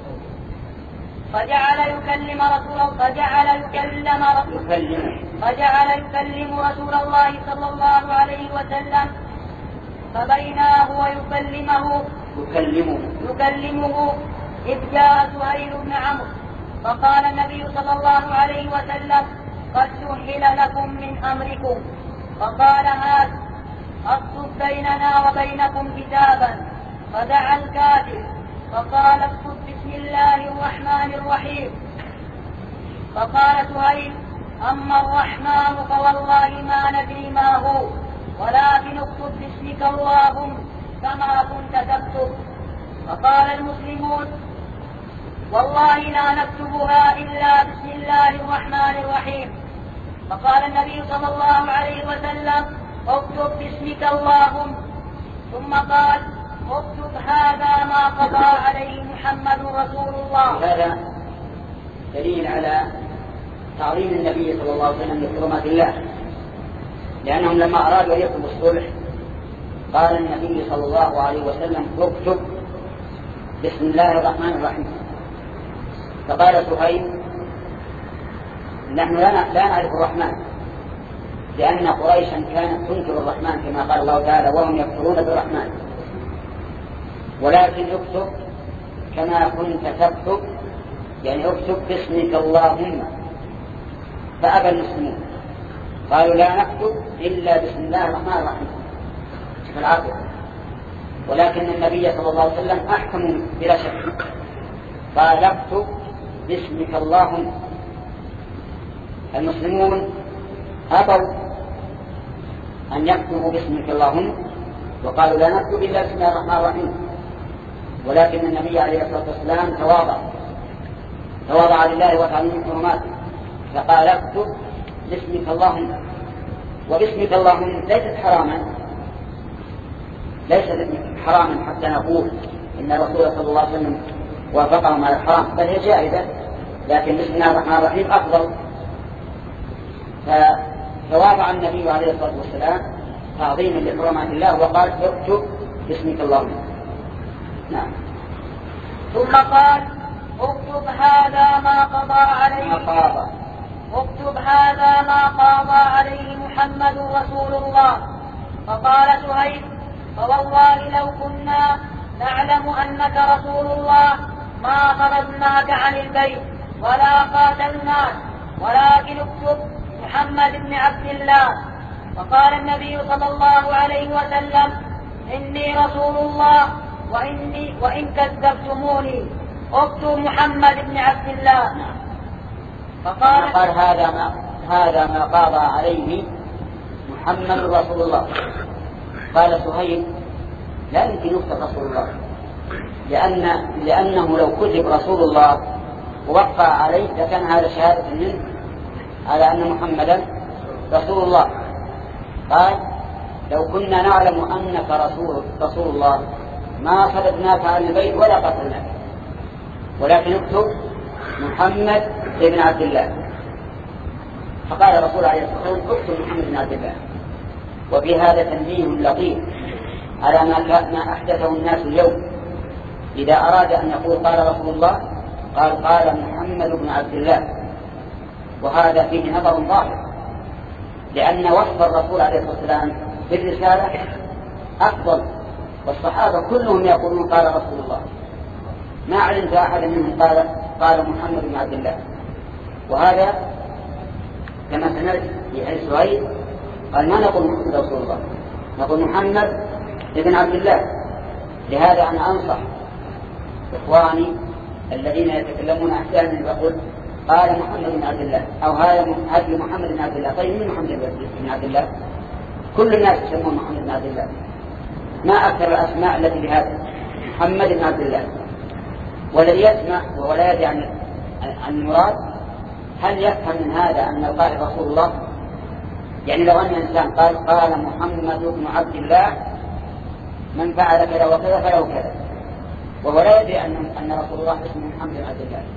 فجعل يكلم رسول فجعل يكلم فجعل يكلم رسول الله صلى الله عليه وسلم. فبينا هو يكلمه يكلمه يكلمه إذ جاء سهيل بن عمرو فقال النبي صلى الله عليه وسلم: قد سهل لكم من أمركم. فقال: هات اكتب بيننا وبينكم كتابا. فدعا الكاتب فقال: اكتب بسم الله الرحمن الرحيم. فقال سهيل: أما الرحمن فوالله ما ندري ما هو، ولكن اكتب باسمك اللهم كما كنت تكتب. فقال المسلمون: والله لا نكتبها إلا بسم الله الرحمن الرحيم. فقال النبي صلى الله عليه وسلم: اكتب باسمك اللهم. ثم قال: اكتب هذا ما قضى عليه محمد رسول الله. هذا دليل على تعظيم النبي صلى الله عليه وسلم لحرمات الله، لأنهم لما أرادوا أن يكتبوا الصلح قال النبي صلى الله عليه وسلم: اكتب بسم الله الرحمن الرحيم. فقال سهيل: نحن لا نعرف الرحمن، لأن قريشا كانت تنكر الرحمن كما قال الله تعالى: وهم يكفرون بالرحمن، ولكن اكتب كما كنت تكتب، يعني اكتب باسمك اللهم. فأبى المسلمون، قالوا: لا نكتب إلا بسم الله الرحمن الرحيم في العاقبة. ولكن النبي صلى الله عليه وسلم أحكم بلا شك، قال: اكتب باسمك اللهم. المسلمون أبوا أن يكتبوا باسمك اللهم، وقالوا: لا نكتب إلا بسم الله الرحمن الرحيم. ولكن النبي عليه الصلاة والسلام تواضع تواضع لله وتعظيم حرماته، فقال اكتب باسمك اللهم. وباسمك اللهم ليست حراما، ليست حراما حتى نقول إن الرسول صلى الله عليه وسلم وافقهم على الحرام، بل هي جائزة، لكن بسم الله الرحمن الرحيم أفضل. فوافق النبي عليه الصلاة والسلام تعظيما لحرمات الله وقال اكتب باسمك اللهم. نعم. ثم قال اكتب هذا ما قضى عليه ما قاضى اكتب هذا ما قاضى عليه محمد رسول الله. فقال سهيل فوالله لو كنا نعلم أنك رسول الله ما طردناك عن البيت ولا قاتلناك، ولكن اكتب محمد بن عبد الله. فقال النبي صلى الله عليه وسلم إني رسول الله وإني وإن كذبتموني اكتب محمد بن عبد الله. فقال قال هذا ما هذا ما قاضى عليه محمد رسول الله. قال سهيل لا يمكن يكتب رسول الله، لأن لأنه لو كتب رسول الله ووقع عليه لكان هذا شهادة منه على أن محمدا رسول الله. قال لو كنا نعلم أنك رسول رسول الله ما صددناك عن البيت ولا قتلناك، ولكن اكتب محمد بن عبد الله. فقال الرسول عليه الصلاة والسلام اكتب محمد بن عبد الله. وفي هذا تنبيه لطيف على ما أحدثه الناس اليوم. إذا أراد أن يقول قال رسول الله قال قال محمد بن عبد الله، وهذا فيه نظر ظاهر، لأن وصف الرسول عليه الصلاة والسلام بالرسالة أفضل، والصحابة كلهم يقولون قال رسول الله، ما علمت أحد منهم قال قال محمد بن عبد الله. وهذا كما سمعت في حديث سهيل قال ما نقول محمد رسول الله، نقول محمد بن عبد الله. لهذا أنا أنصح إخواني الذين يتكلمون أحيانا يقول قال محمد بن عبد الله أو هذا هدي محمد بن عبد الله. طيب من محمد بن عبد الله؟ كل الناس يسمون محمد بن عبد الله، ما أكثر الأسماء التي بهذا محمد بن عبد الله. والذي يسمع ولا يدري عن المراد هل يفهم من هذا أن القائل رسول الله؟ يعني لو أن إنسان قال قال محمد بن عبد الله من فعل كذا وكذا فله كذا، وهو لا يدري أن أن رسول الله اسمه محمد بن عبد الله،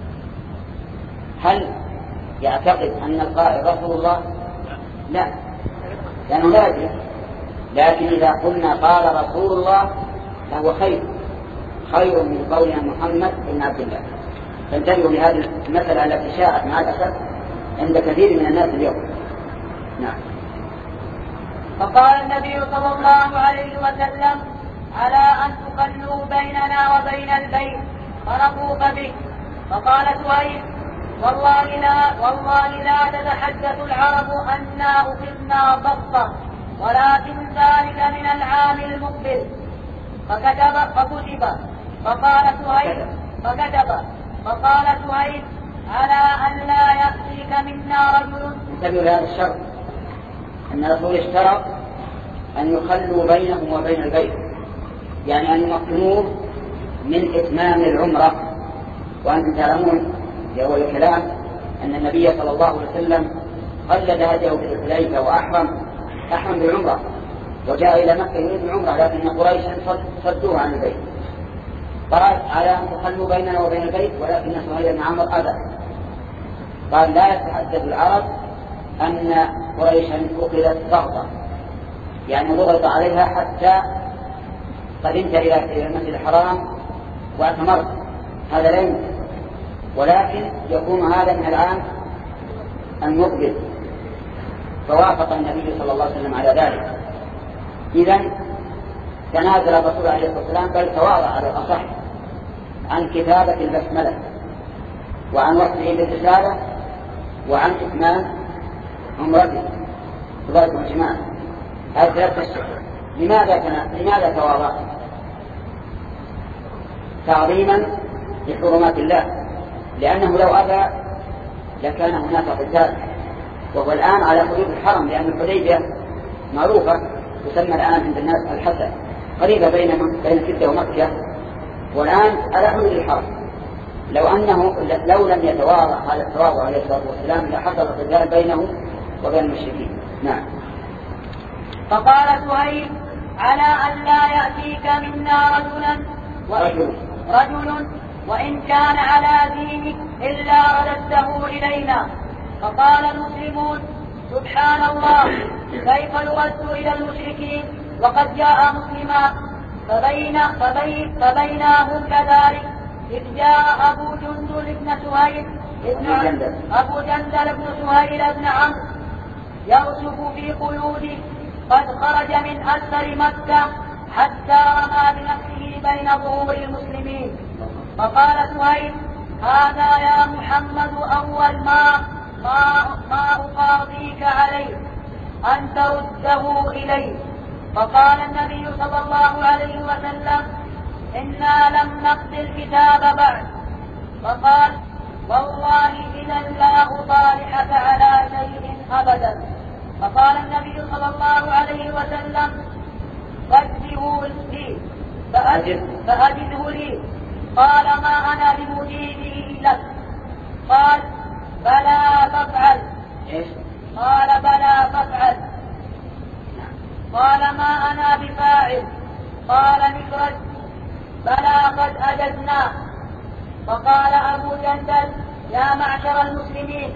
هل يعتقد أن القائل رسول الله؟ لا، لأنه لا يدري. لكن إذا قلنا قال رسول الله فهو خير خير من قولنا محمد بن عبد الله. فانتبهوا لهذه المسألة التي شاءت مع الأسف عند كثير من الناس اليوم. نعم. فقال النبي صلى الله عليه وسلم على أن تخلوا بيننا وبين البيت فنطوف به. فقال سهيل والله لا والله لا تتحدث العرب أنا أقمنا بطة، ولكن ذلك من العام المقبل. فكتب فكتب فقال سهيل فكتب فقال سهيل على أن لا يأتيك منا رجل. انتبهوا لهذا الشرط أن الرسول اشترط أن يخلوا بينهم وبين البيت، يعني أن يمكنوه من إتمام العمرة. وأنتم تعلمون في أول الكلام أن النبي صلى الله عليه وسلم قلد هديه في الحليفة وأحرم أحرم بالعمرة وجاء إلى مكة يريد العمرة، لكن قريشا صدوه عن البيت. قال على أن تخلوا بيننا وبين البيت، ولكن سهيل بن عمرو أبى، قال لا يتحدث العرب أن قريشا أخذت ضغطا، يعني ضغط عليها حتى قدمت إلى المسجد الحرام واعتمرت، هذا لا يمكن، ولكن يكون هذا من العام المقبل. فوافق النبي صلى الله عليه وسلم على ذلك. إذن تنازل الرسول عليه الصلاة والسلام، بل تواضع على الأصح عن كتابة البسملة وعن وصفه بالرسالة وعن إتمام عمرته. تبارك الجماعة هذه ثلاثة أشياء. لماذا لماذا تواضع؟ تعظيما لحرمات الله، لأنه لو أبى لكان هناك قتال، وهو الآن على حدود الحرم، لأن الحديبية معروفة تسمى الآن عند الناس الحسن، قريبة بين بين جدة ومكة، والآن على حدود الحرم. لو أنه لو لم يتواضع هذا التواضع عليه الصلاة والسلام لحصل القتال بينه وبين المشركين. نعم. فقال سهيل على أن لا يأتيك منا رجلا رجل رجل وإن كان على دينك إلا رددته إلينا. فقال المسلمون سبحان الله كيف يرد إلى المشركين وقد جاء مسلما. فبين فبين فبينهم كذلك إذ جاء أبو جندل بن سهيل أبو جندل بن سهيل بن عمرو يرسف في قيوده قد خرج من أسفل مكة حتى رمى بنفسه بين ظهور المسلمين. فقال سهيل هذا يا محمد أول ما ما, ما أقاضيك عليه أن ترده إليه. فقال النبي صلى الله عليه وسلم إنا لم نقض الكتاب بعد. فقال والله إذا لا أطالحك على شيء أبدا. فقال النبي صلى الله عليه وسلم فأجده لي فأجده لي. قال ما أنا بمجيبه لك. قال بلى فافعل. قال بلى فافعل. قال ما أنا بفاعل. قال مخرج بلى قد أجزنا. فقال أبو جندل يا معشر المسلمين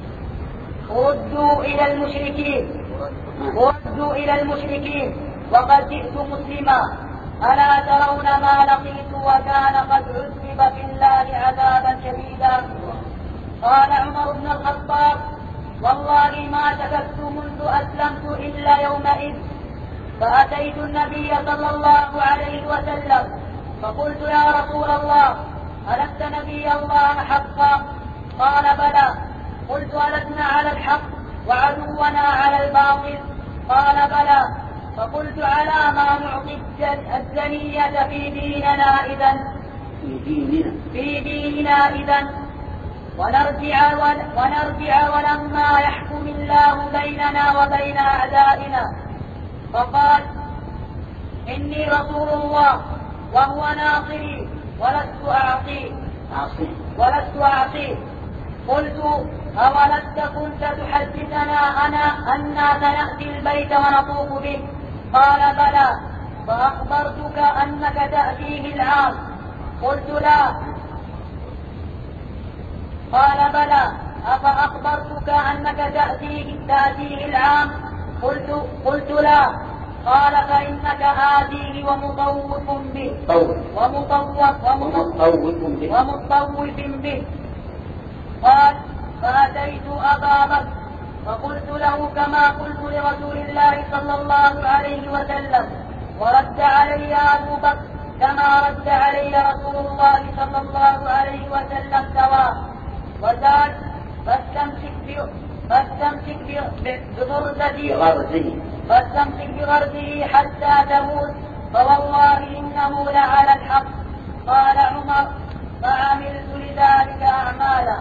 ردوا إلى المشركين ردوا إلى المشركين وقد جئت مسلما. ألا ترون ما لقيت وكان قد عذب في الله عذابا شديدا. قال عمر بن الخطاب والله ما شككت منذ أسلمت إلا يومئذ. فأتيت النبي صلى الله عليه وسلم فقلت يا رسول الله ألست نبي الله حقا؟ قال بلى. قلت ألسنا على الحق وعدونا على الباطل؟ قال بلى. فقلت على ما نعطي الزنية في ديننا إذن في ديننا إذن ونرجع, ونرجع ولما يحكم الله بيننا وبين أعدائنا. فقال إني رسول الله وهو ناصري ولست أعصيه ولست أعصيه. قلت أولست كنت تحدثنا أنا أنا سنأتي البيت ونطوف به؟ قال بلى. فأخبرتك أنك تأتيه العام؟ قلت لا. قال بلى. أفأخبرتك أنك تأتيه, تأتيه العام؟ قلت, قلت لا. قال فإنك آتيه ومطوف به ومطوف ومطوف به. قال فأتيت أبا بكر فقلت له كما قلت لرسول الله صلى الله عليه وسلم ورد علي أبو بكر كما رد علي رسول الله صلى الله عليه وسلم سواء. وزاد فاستمسك فاستمسك بغرزته فاستمسك بغرزه حتى تموت فوالله إنه لعلى الحق. قال عمر فعملت لذلك أعمالا.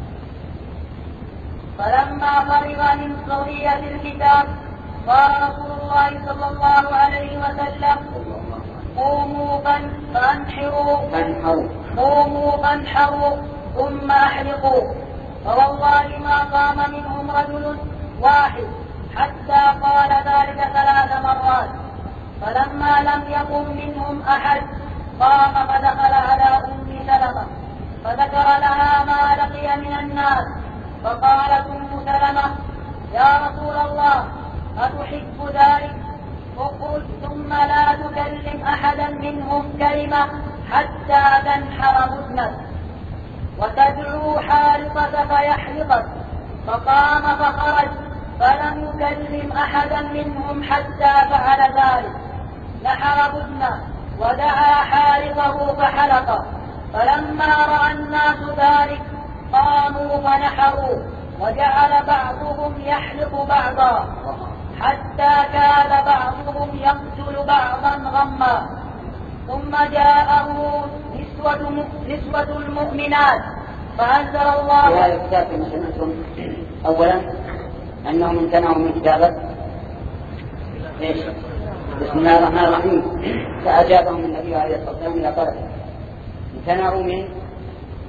فلما فرغ من قضية الكتاب قال رسول الله صلى الله عليه وسلم قوموا فانحروا قوموا فانحروا ثم أحرقوا. فوالله ما قام منهم رجل واحد حتى قال ذلك ثلاث مرات. فلما لم يقم منهم أحد قام فدخل على أم سلمة فذكر لها ما لقي من الناس. فقالت أم سلمة يا رسول الله أتحب ذلك؟ اخرج ثم لا تكلم أحدا منهم كلمة حتى تنحر مذنب وتدعو حارقك فيحرقك. فقام فخرج فلم يكلم أحدا منهم حتى فعل ذلك. نحر بدنا ودعا حارقه فحلقه. فلما رأى الناس ذلك قاموا فنحروا وجعل بعضهم يحلق بعضا حتى كان بعضهم يقتل بعضا غما. ثم جاءه نسوة, نسوة المؤمنات فأنزل الله في هذا الكتاب كما سمعتم أولا أنهم امتنعوا من كتابة ليش؟ بسم الله الرحمن الرحيم. فأجابهم النبي عليه الصلاة والسلام إلى طلبه. امتنعوا من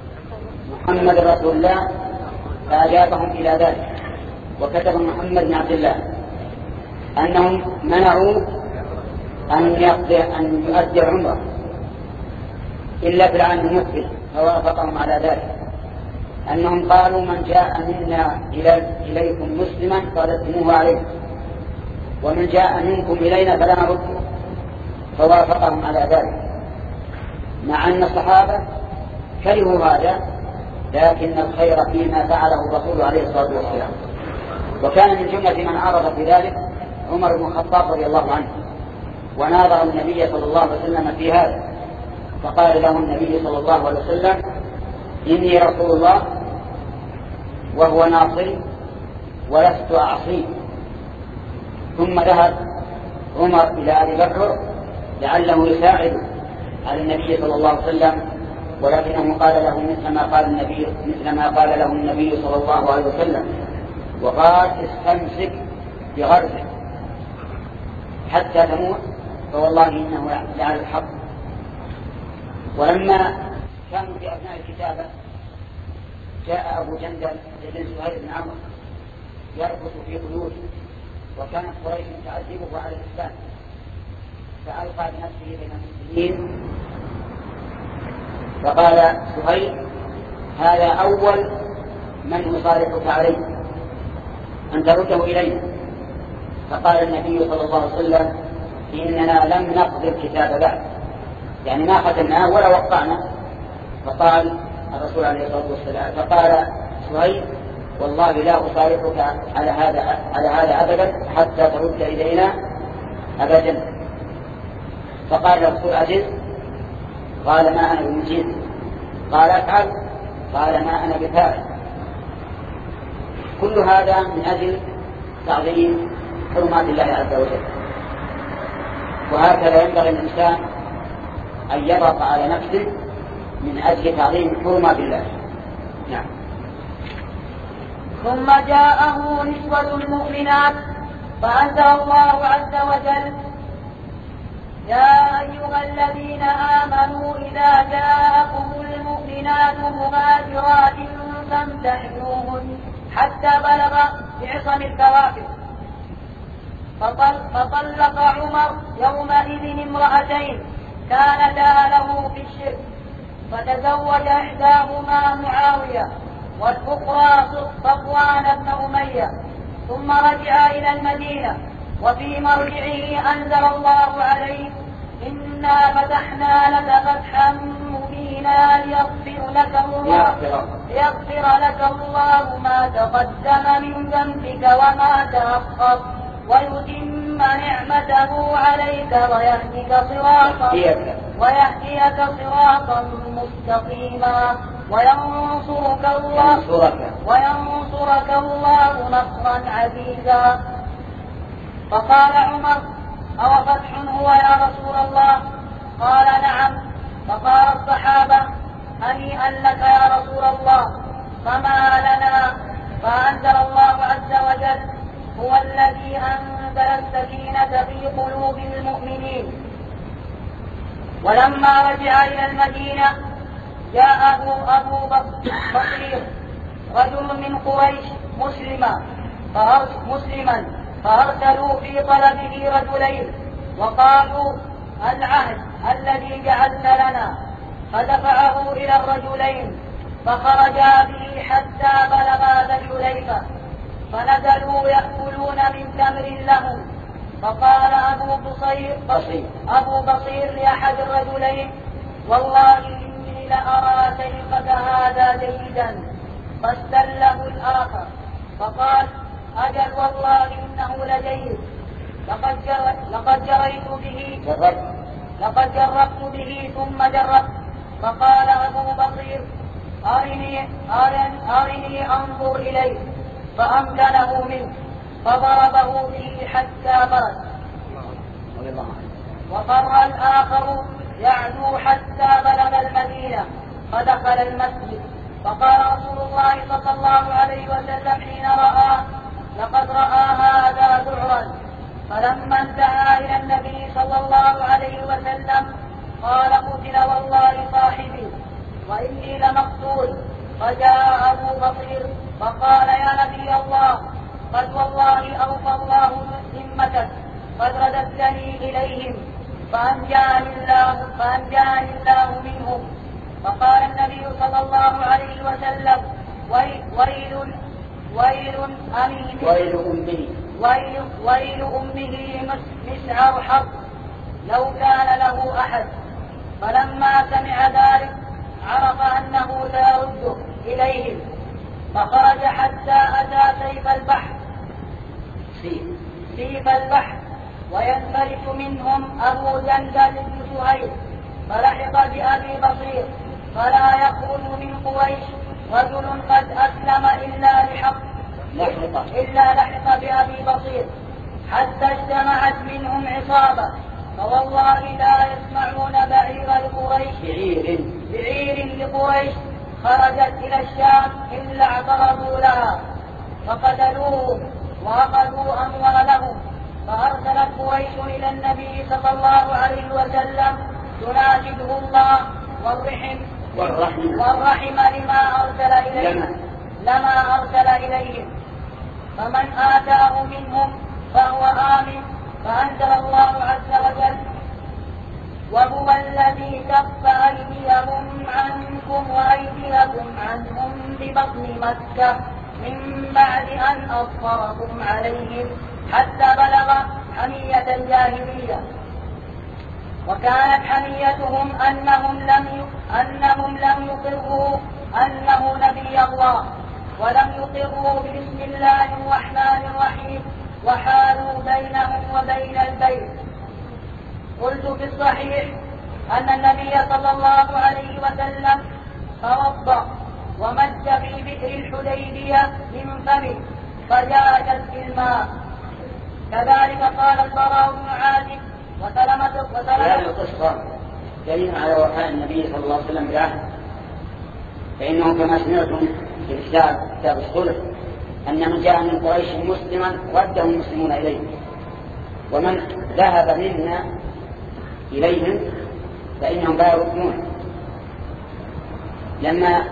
محمد رسول الله فأجابهم إلى ذلك، وكتب محمد بن عبد الله أنهم منعوا أن يقضي أن يؤدي عمره إلا في العام المقبل، فوافقهم على ذلك، أنهم قالوا من جاء منا إليكم مسلما فردتموه عليه، ومن جاء منكم إلينا فلا نرده، فوافقهم على ذلك، مع أن الصحابة كرهوا هذا، لكن الخير فيما فعله الرسول عليه الصلاة والسلام. وكان من جملة من عرض في ذلك عمر بن الخطاب رضي الله عنه، وناظر النبي صلى الله عليه وسلم في هذا، فقال له النبي صلى الله عليه وسلم إني رسول الله وهو ناصري ولست أعصيه. ثم ذهب عمر إلى أبي بكر لعله يساعده على النبي صلى الله عليه وسلم، ولكنه قال له مثل ما قال النبي مثل ما قال له النبي صلى الله عليه وسلم، وقال استمسك بغرزك حتى تموت، فوالله إنه لعلى الحق. ولما كانوا في أثناء الكتابة جاء أبو جندل بن زهير بن عمرو يربط في بيوته، وكانت قريش تعذبه على الإسلام، فألقى بنفسه بين المسلمين، فقال زهير هذا أول من يصالحك عليه أن ترده إلينا. فقال النبي صلى الله عليه وسلم إننا لم نقضي الكتاب بعد، يعني ما ختمناه ولا وقعنا. فقال الرسول عليه الصلاة والسلام فقال زهير والله لا أصالحك على هذا على هذا أبدا حتى ترد إلينا أبدا. فقال الرسول أجز؟ قال ما أنا بمجيز. قال أفعل؟ قال ما أنا بفاعل. كل هذا من أجل تعظيم حرمات الله عز وجل. وهكذا ينبغي الإنسان أن يضغط على نفسه من أجل تعظيم حرمات الله. نعم. ثم جاءه نسوة المؤمنات فأنزل الله عز وجل يا أيها الذين آمنوا إذا جاءكم المؤمنات مهاجرات فامتحنوهن حتى بلغ بعصم الكوافر. فطلق عمر يومئذ امرأتين كانتا له في الشرك، فتزوج إحداهما معاوية والأخرى صفوان بن أمية، ثم رجع إلى المدينة، وفي مرجعه أنزل الله عليه إنا فتحنا لك فتحا مبينا ليغفر لك الله ليغفر لك الله ما تقدم من ذنبك وما تأخر ويتم نعمته عليك ويهديك صراطا ويهديك صراطا مستقيما وينصرك الله وينصرك الله نصرا عزيزا. فقال عمر أو فتح هو يا رسول الله؟ قال نعم. فقال الصحابة هنيئا لك يا رسول الله، فما لنا؟ فأنزل الله عز وجل هو الذي أنزل السكينة في قلوب المؤمنين. ولما رجع إلى المدينة جاءه أبو بصير رجل من قريش مسلما مسلما فأرسلوا في طلبه رجلين وقالوا العهد الذي جعلت لنا، فدفعه إلى الرجلين فخرجا به حتى بلغا ذا الحليفة، فنزلوا يأكلون من تمر لهم. فقال أبو بصير أبو بصير لأحد الرجلين والله إني لأرى سيفك هذا جيدا، فاستله الآخر فقال أجل والله إنه لجيد، لقد, جر... لقد جريت به لقد جربت به ثم جربت. فقال أبو بصير أرني, أرني, أرني أنظر إليه، فأمكنه منه فضربه به حتى برد. وفر الآخر يعدو حتى بلغ المدينة فدخل المسجد، فقال رسول الله صلى الله عليه وسلم حين رأى لقد رأى هذا ذعرا. فلما انتهى إلى النبي صلى الله عليه وسلم قال قتل والله صاحبي وإني لمقتول، فقال يا نبي الله قد والله أوفى الله ذمتك قد رددتني إليهم فأنجاني الله, فأنجاني الله منهم. فقال النبي صلى الله عليه وسلم ويل ويل ويل أمه ويل أمه ويل, ويل أمه مسعر حظ لو كان له أحد. فلما سمع ذلك عرف أنه لا يرده إليهم فخرج حتى أتى سيف البحر سيف البحر وينفلت منهم أبو جندل بن سهيل فلحق بأبي بصير فلا يخرج من قريش رجل قد أسلم إلا لحق إلا لحق بأبي بصير حتى اجتمعت منهم عصابة فوالله لا يسمعون بعير لقريش بعير بعير لقريش خرجت إلى الشام إلا اعترضوا لها فقتلوهم وأخذوا أموالهم. فأرسلت قريش إلى النبي صلى الله عليه وسلم تناشده الله والرحم والرحم, والرحم لما أرسل إليهم لما أرسل إليهم فمن آتاه منهم فهو آمن. فأنزل الله عز وجل وهو الذي كف أيديهم عنكم وأيديكم عنهم ببطن مكة من بعد أن أظفركم عليهم حتى بلغ حمية الجاهلية. وكانت حميتهم أنهم لم أنهم لم يقروا أنه نبي الله ولم يقروا بسم الله الرحمن الرحيم وحالوا بينهم وبين البيت. قلت في الصحيح أن النبي صلى الله عليه وسلم توضأ ومد في بئر الحديبية من فمه فجاءت الماء. كذلك قال البراء بن عازب وسلمة هذه القصة دليل على وفاء النبي صلى الله عليه وسلم بالعهد، فإنه كما سمعتم في الكتاب كتاب الصلح أن من جاء من قريش مسلما رده المسلمون إليه، ومن ذهب منا إليهم فإنهم لا يردون. لما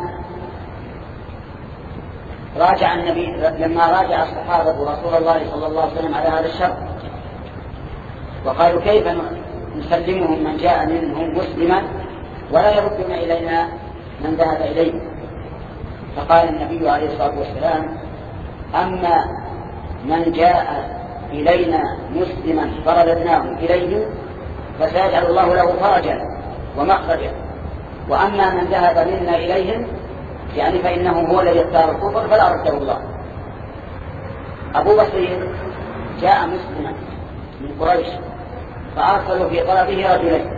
راجع النبي لما راجع الصحابة رسول الله صلى الله عليه وسلم على هذا الشرط وقالوا كيف نسلمهم من جاء منهم مسلما ولا يردون إلينا من ذهب إليه، فقال النبي عليه الصلاة والسلام أما من جاء إلينا مسلما فرددناه إليه فسيجعل الله له فرجا ومخرجا، وأما من ذهب منا إليهم يعني فإنه هو الذي اختار الكفر فلا رده الله. أبو بصير جاء مسلما من قريش فأرسلوا في طلبه رجلين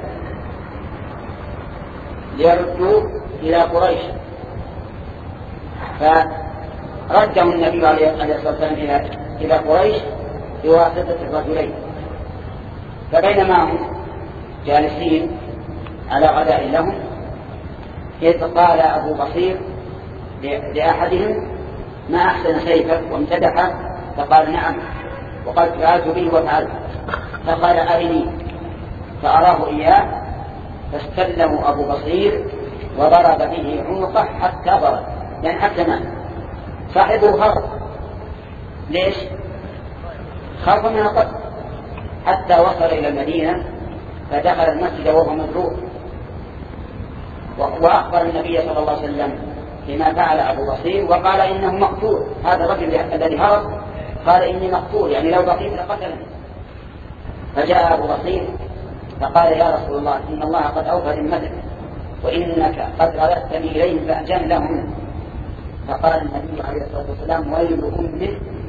ليردوا إلى قريش، فرده النبي عليه الصلاة والسلام إلى قريش بواسطة الرجلين. فبينما هم جالسين على غداء لهم إذ قال أبو بصير لأحدهم ما أحسن سيفك وامتدحه، فقال نعم وقد فعلت به وفعلت، فقال أرني، فأراه إياه فاستله أبو بصير وضرب به عنقه حتى ضرب يعني حتى مات. صاحبه هرب، ليش؟ خاف من القتل حتى وصل إلى المدينة فدخل المسجد وهو مضروب، وأخبر النبي صلى الله عليه وسلم بما فعل أبو بصير وقال إنه مقتول. هذا الرجل الذي هرب قال إني مقتول يعني لو بقيت لقتلني. فجاء أبو بصير فقال يا رسول الله إن الله قد أوفى ذمتك وإنك قد رددتني إليهم فأجن لهم. فقال النبي عليه الصلاة والسلام ويل أمه